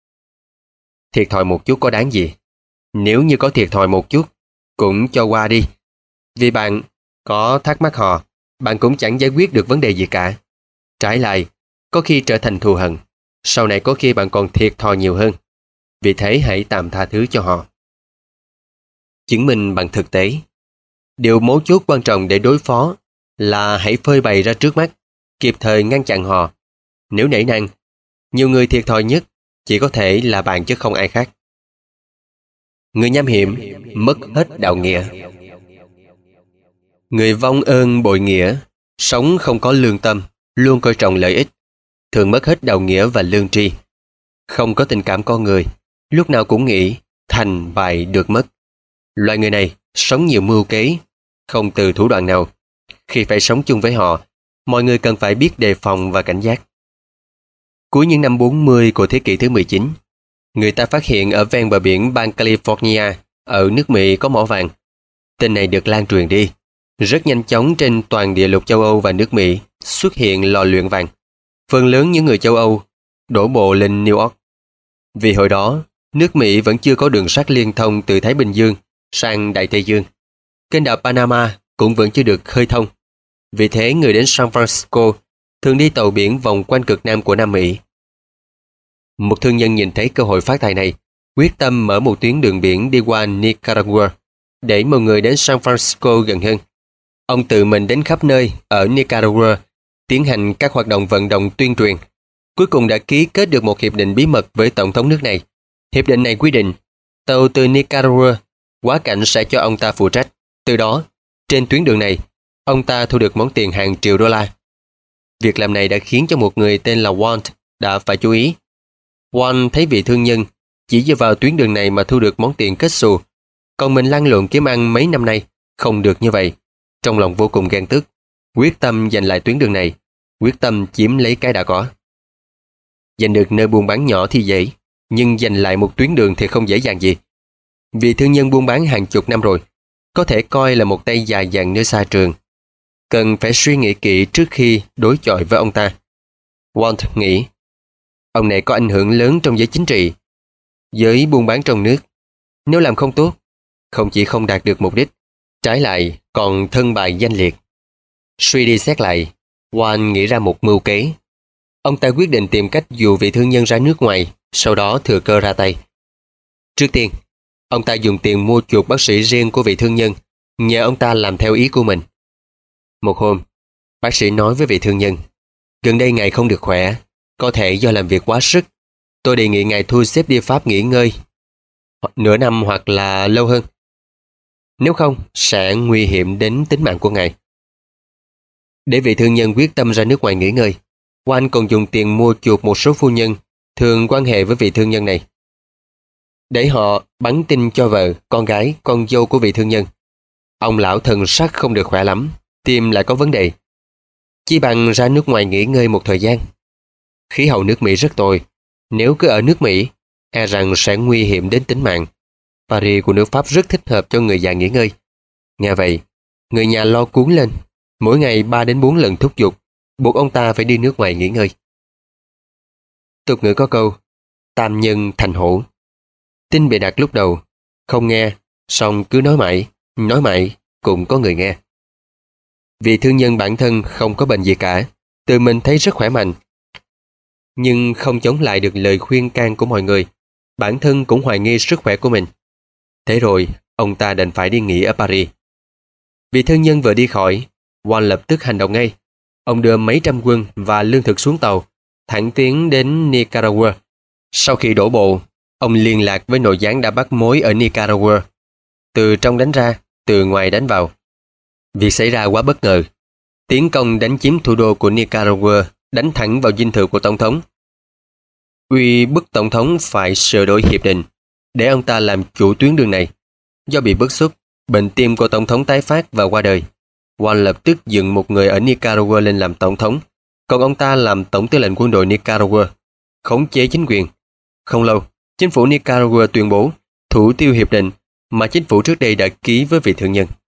Thiệt thòi một chút có đáng gì? Nếu như có thiệt thòi một chút, cũng cho qua đi. Vì bạn có thắc mắc họ, bạn cũng chẳng giải quyết được vấn đề gì cả. Trái lại, có khi trở thành thù hận. Sau này có khi bạn còn thiệt thòi nhiều hơn. Vì thế hãy tạm tha thứ cho họ. Chứng minh bằng thực tế. Điều mấu chốt quan trọng để đối phó là hãy phơi bày ra trước mắt, kịp thời ngăn chặn họ. Nếu nể nang, nhiều người thiệt thòi nhất chỉ có thể là bạn chứ không ai khác. Người nham hiểm mất hết đạo nghĩa. Người vong ơn bội nghĩa, sống không có lương tâm, luôn coi trọng lợi ích, thường mất hết đạo nghĩa và lương tri. Không có tình cảm con người, lúc nào cũng nghĩ thành bại được mất. Loại người này sống nhiều mưu kế, không từ thủ đoạn nào. Khi phải sống chung với họ, mọi người cần phải biết đề phòng và cảnh giác. Cuối những năm bốn mươi của thế kỷ thứ mười chín, người ta phát hiện ở ven bờ biển bang California ở nước Mỹ có mỏ vàng. Tin này được lan truyền đi. Rất nhanh chóng trên toàn địa lục châu Âu và nước Mỹ xuất hiện lò luyện vàng. Phần lớn những người châu Âu đổ bộ lên New York. Vì hồi đó, Nước Mỹ vẫn chưa có đường sắt liên thông từ Thái Bình Dương sang Đại Tây Dương. Kênh đào Panama cũng vẫn chưa được khơi thông. Vì thế người đến San Francisco thường đi tàu biển vòng quanh cực Nam của Nam Mỹ. Một thương nhân nhìn thấy cơ hội phát tài này, quyết tâm mở một tuyến đường biển đi qua Nicaragua để mọi người đến San Francisco gần hơn. Ông tự mình đến khắp nơi ở Nicaragua, tiến hành các hoạt động vận động tuyên truyền. Cuối cùng đã ký kết được một hiệp định bí mật với tổng thống nước này. Hiệp định này quy định, tàu từ Nicaragua quá cảnh sẽ cho ông ta phụ trách. Từ đó, trên tuyến đường này, ông ta thu được món tiền hàng triệu đô la. Việc làm này đã khiến cho một người tên là Walt đã phải chú ý. Walt thấy vị thương nhân chỉ dựa vào tuyến đường này mà thu được món tiền kết xù, còn mình lăn lộn kiếm ăn mấy năm nay không được như vậy. Trong lòng vô cùng ghen tức, quyết tâm giành lại tuyến đường này, quyết tâm chiếm lấy cái đã có. Giành được nơi buôn bán nhỏ thì dễ, nhưng giành lại một tuyến đường thì không dễ dàng gì. Vì thương nhân buôn bán hàng chục năm rồi, có thể coi là một tay dài dặn nơi xa trường. Cần phải suy nghĩ kỹ trước khi đối chọi với ông ta. Walt nghĩ, ông này có ảnh hưởng lớn trong giới chính trị, giới buôn bán trong nước. Nếu làm không tốt, không chỉ không đạt được mục đích, trái lại còn thân bại danh liệt. Suy đi xét lại, Walt nghĩ ra một mưu kế. Ông ta quyết định tìm cách dụ vị thương nhân ra nước ngoài, sau đó thừa cơ ra tay. Trước tiên, ông ta dùng tiền mua chuộc bác sĩ riêng của vị thương nhân, nhờ ông ta làm theo ý của mình. Một hôm, bác sĩ nói với vị thương nhân, gần đây ngài không được khỏe, có thể do làm việc quá sức. Tôi đề nghị ngài thu xếp đi Pháp nghỉ ngơi, nửa năm hoặc là lâu hơn. Nếu không, sẽ nguy hiểm đến tính mạng của ngài. Để vị thương nhân quyết tâm ra nước ngoài nghỉ ngơi, Walt còn dùng tiền mua chuộc một số phu nhân thường quan hệ với vị thương nhân này, để họ bắn tin cho vợ, con gái, con dâu của vị thương nhân. Ông lão thần sắc không được khỏe lắm, tim lại có vấn đề. Chỉ bằng ra nước ngoài nghỉ ngơi một thời gian. Khí hậu nước Mỹ rất tồi, nếu cứ ở nước Mỹ, e rằng sẽ nguy hiểm đến tính mạng. Paris của nước Pháp rất thích hợp cho người già nghỉ ngơi. Nghe vậy, người nhà lo cuống lên, mỗi ngày ba đến bốn lần thúc giục, buộc ông ta phải đi nước ngoài nghỉ ngơi. Tục ngữ có câu, tam nhân thành hổ. Tin bịa đặt lúc đầu, không nghe, xong cứ nói mãi, nói mãi, cũng có người nghe. Vì thương nhân bản thân không có bệnh gì cả, tự mình thấy rất khỏe mạnh. Nhưng không chống lại được lời khuyên can của mọi người, bản thân cũng hoài nghi sức khỏe của mình. Thế rồi, ông ta đành phải đi nghỉ ở Paris. Vì thương nhân vừa đi khỏi, Walt lập tức hành động ngay. Ông đưa mấy trăm quân và lương thực xuống tàu, thẳng tiến đến Nicaragua. Sau khi đổ bộ, ông liên lạc với nội gián đã bắt mối ở Nicaragua. Từ trong đánh ra, từ ngoài đánh vào. Việc xảy ra quá bất ngờ. Tiến công đánh chiếm thủ đô của Nicaragua, đánh thẳng vào dinh thự của Tổng thống. Uy bức Tổng thống phải sửa đổi hiệp định, để ông ta làm chủ tuyến đường này. Do bị bức xúc, bệnh tim của Tổng thống tái phát và qua đời. Walt lập tức dựng một người ở Nicaragua lên làm Tổng thống, còn ông ta làm Tổng tư lệnh quân đội Nicaragua, khống chế chính quyền. Không lâu, chính phủ Nicaragua tuyên bố thủ tiêu hiệp định mà chính phủ trước đây đã ký với vị thương nhân.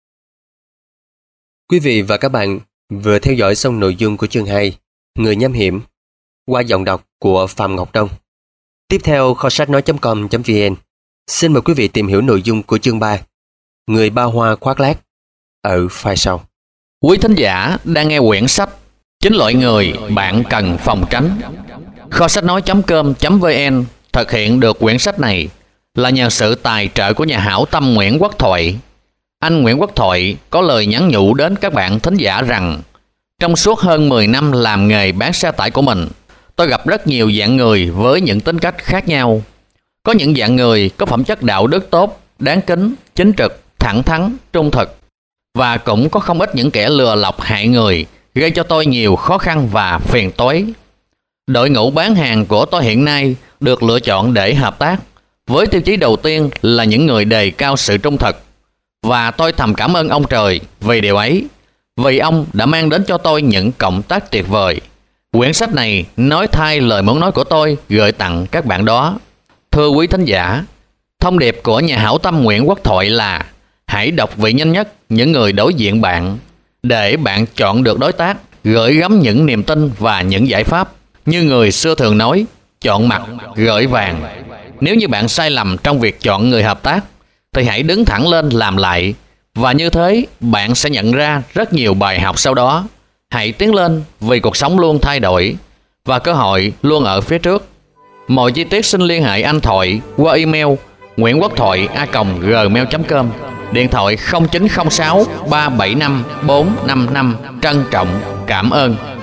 Quý vị và các bạn vừa theo dõi xong nội dung của chương hai, Người nham hiểm, qua giọng đọc của Phạm Ngọc Đông. Tiếp theo kho sách nói chấm com chấm vn, xin mời quý vị tìm hiểu nội dung của chương ba, Người ba hoa khoác lác, ở file sau. Quý thính giả đang nghe quyển sách Chính loại người bạn cần phòng tránh. Kho sách nói chấm com chấm vn thực hiện được quyển sách này là nhờ sự tài trợ của nhà hảo tâm Nguyễn Quốc Thoại. Anh Nguyễn Quốc Thoại có lời nhắn nhủ đến các bạn thính giả rằng trong suốt hơn mười năm làm nghề bán xe tải của mình, tôi gặp rất nhiều dạng người với những tính cách khác nhau. Có những dạng người có phẩm chất đạo đức tốt, đáng kính, chính trực, thẳng thắn, trung thực. Và cũng có không ít những kẻ lừa lọc hại người, gây cho tôi nhiều khó khăn và phiền toái. Đội ngũ bán hàng của tôi hiện nay được lựa chọn để hợp tác, với tiêu chí đầu tiên là những người đề cao sự trung thực. Và tôi thầm cảm ơn ông trời vì điều ấy, vì ông đã mang đến cho tôi những cộng tác tuyệt vời. Quyển sách này nói thay lời muốn nói của tôi gửi tặng các bạn đó. Thưa quý thính giả, thông điệp của nhà hảo tâm Nguyễn Quốc Thoại là hãy đọc vị nhanh nhất những người đối diện bạn, để bạn chọn được đối tác, gửi gắm những niềm tin và những giải pháp. Như người xưa thường nói, chọn mặt gửi vàng. Nếu như bạn sai lầm trong việc chọn người hợp tác, thì hãy đứng thẳng lên làm lại, và như thế bạn sẽ nhận ra rất nhiều bài học sau đó. Hãy tiến lên, vì cuộc sống luôn thay đổi và cơ hội luôn ở phía trước. Mọi chi tiết xin liên hệ anh Thoại qua email nguyễn quốc thoại a còng gmail chấm com, điện thoại không chín không sáu ba bảy năm bốn năm năm. Trân trọng cảm ơn.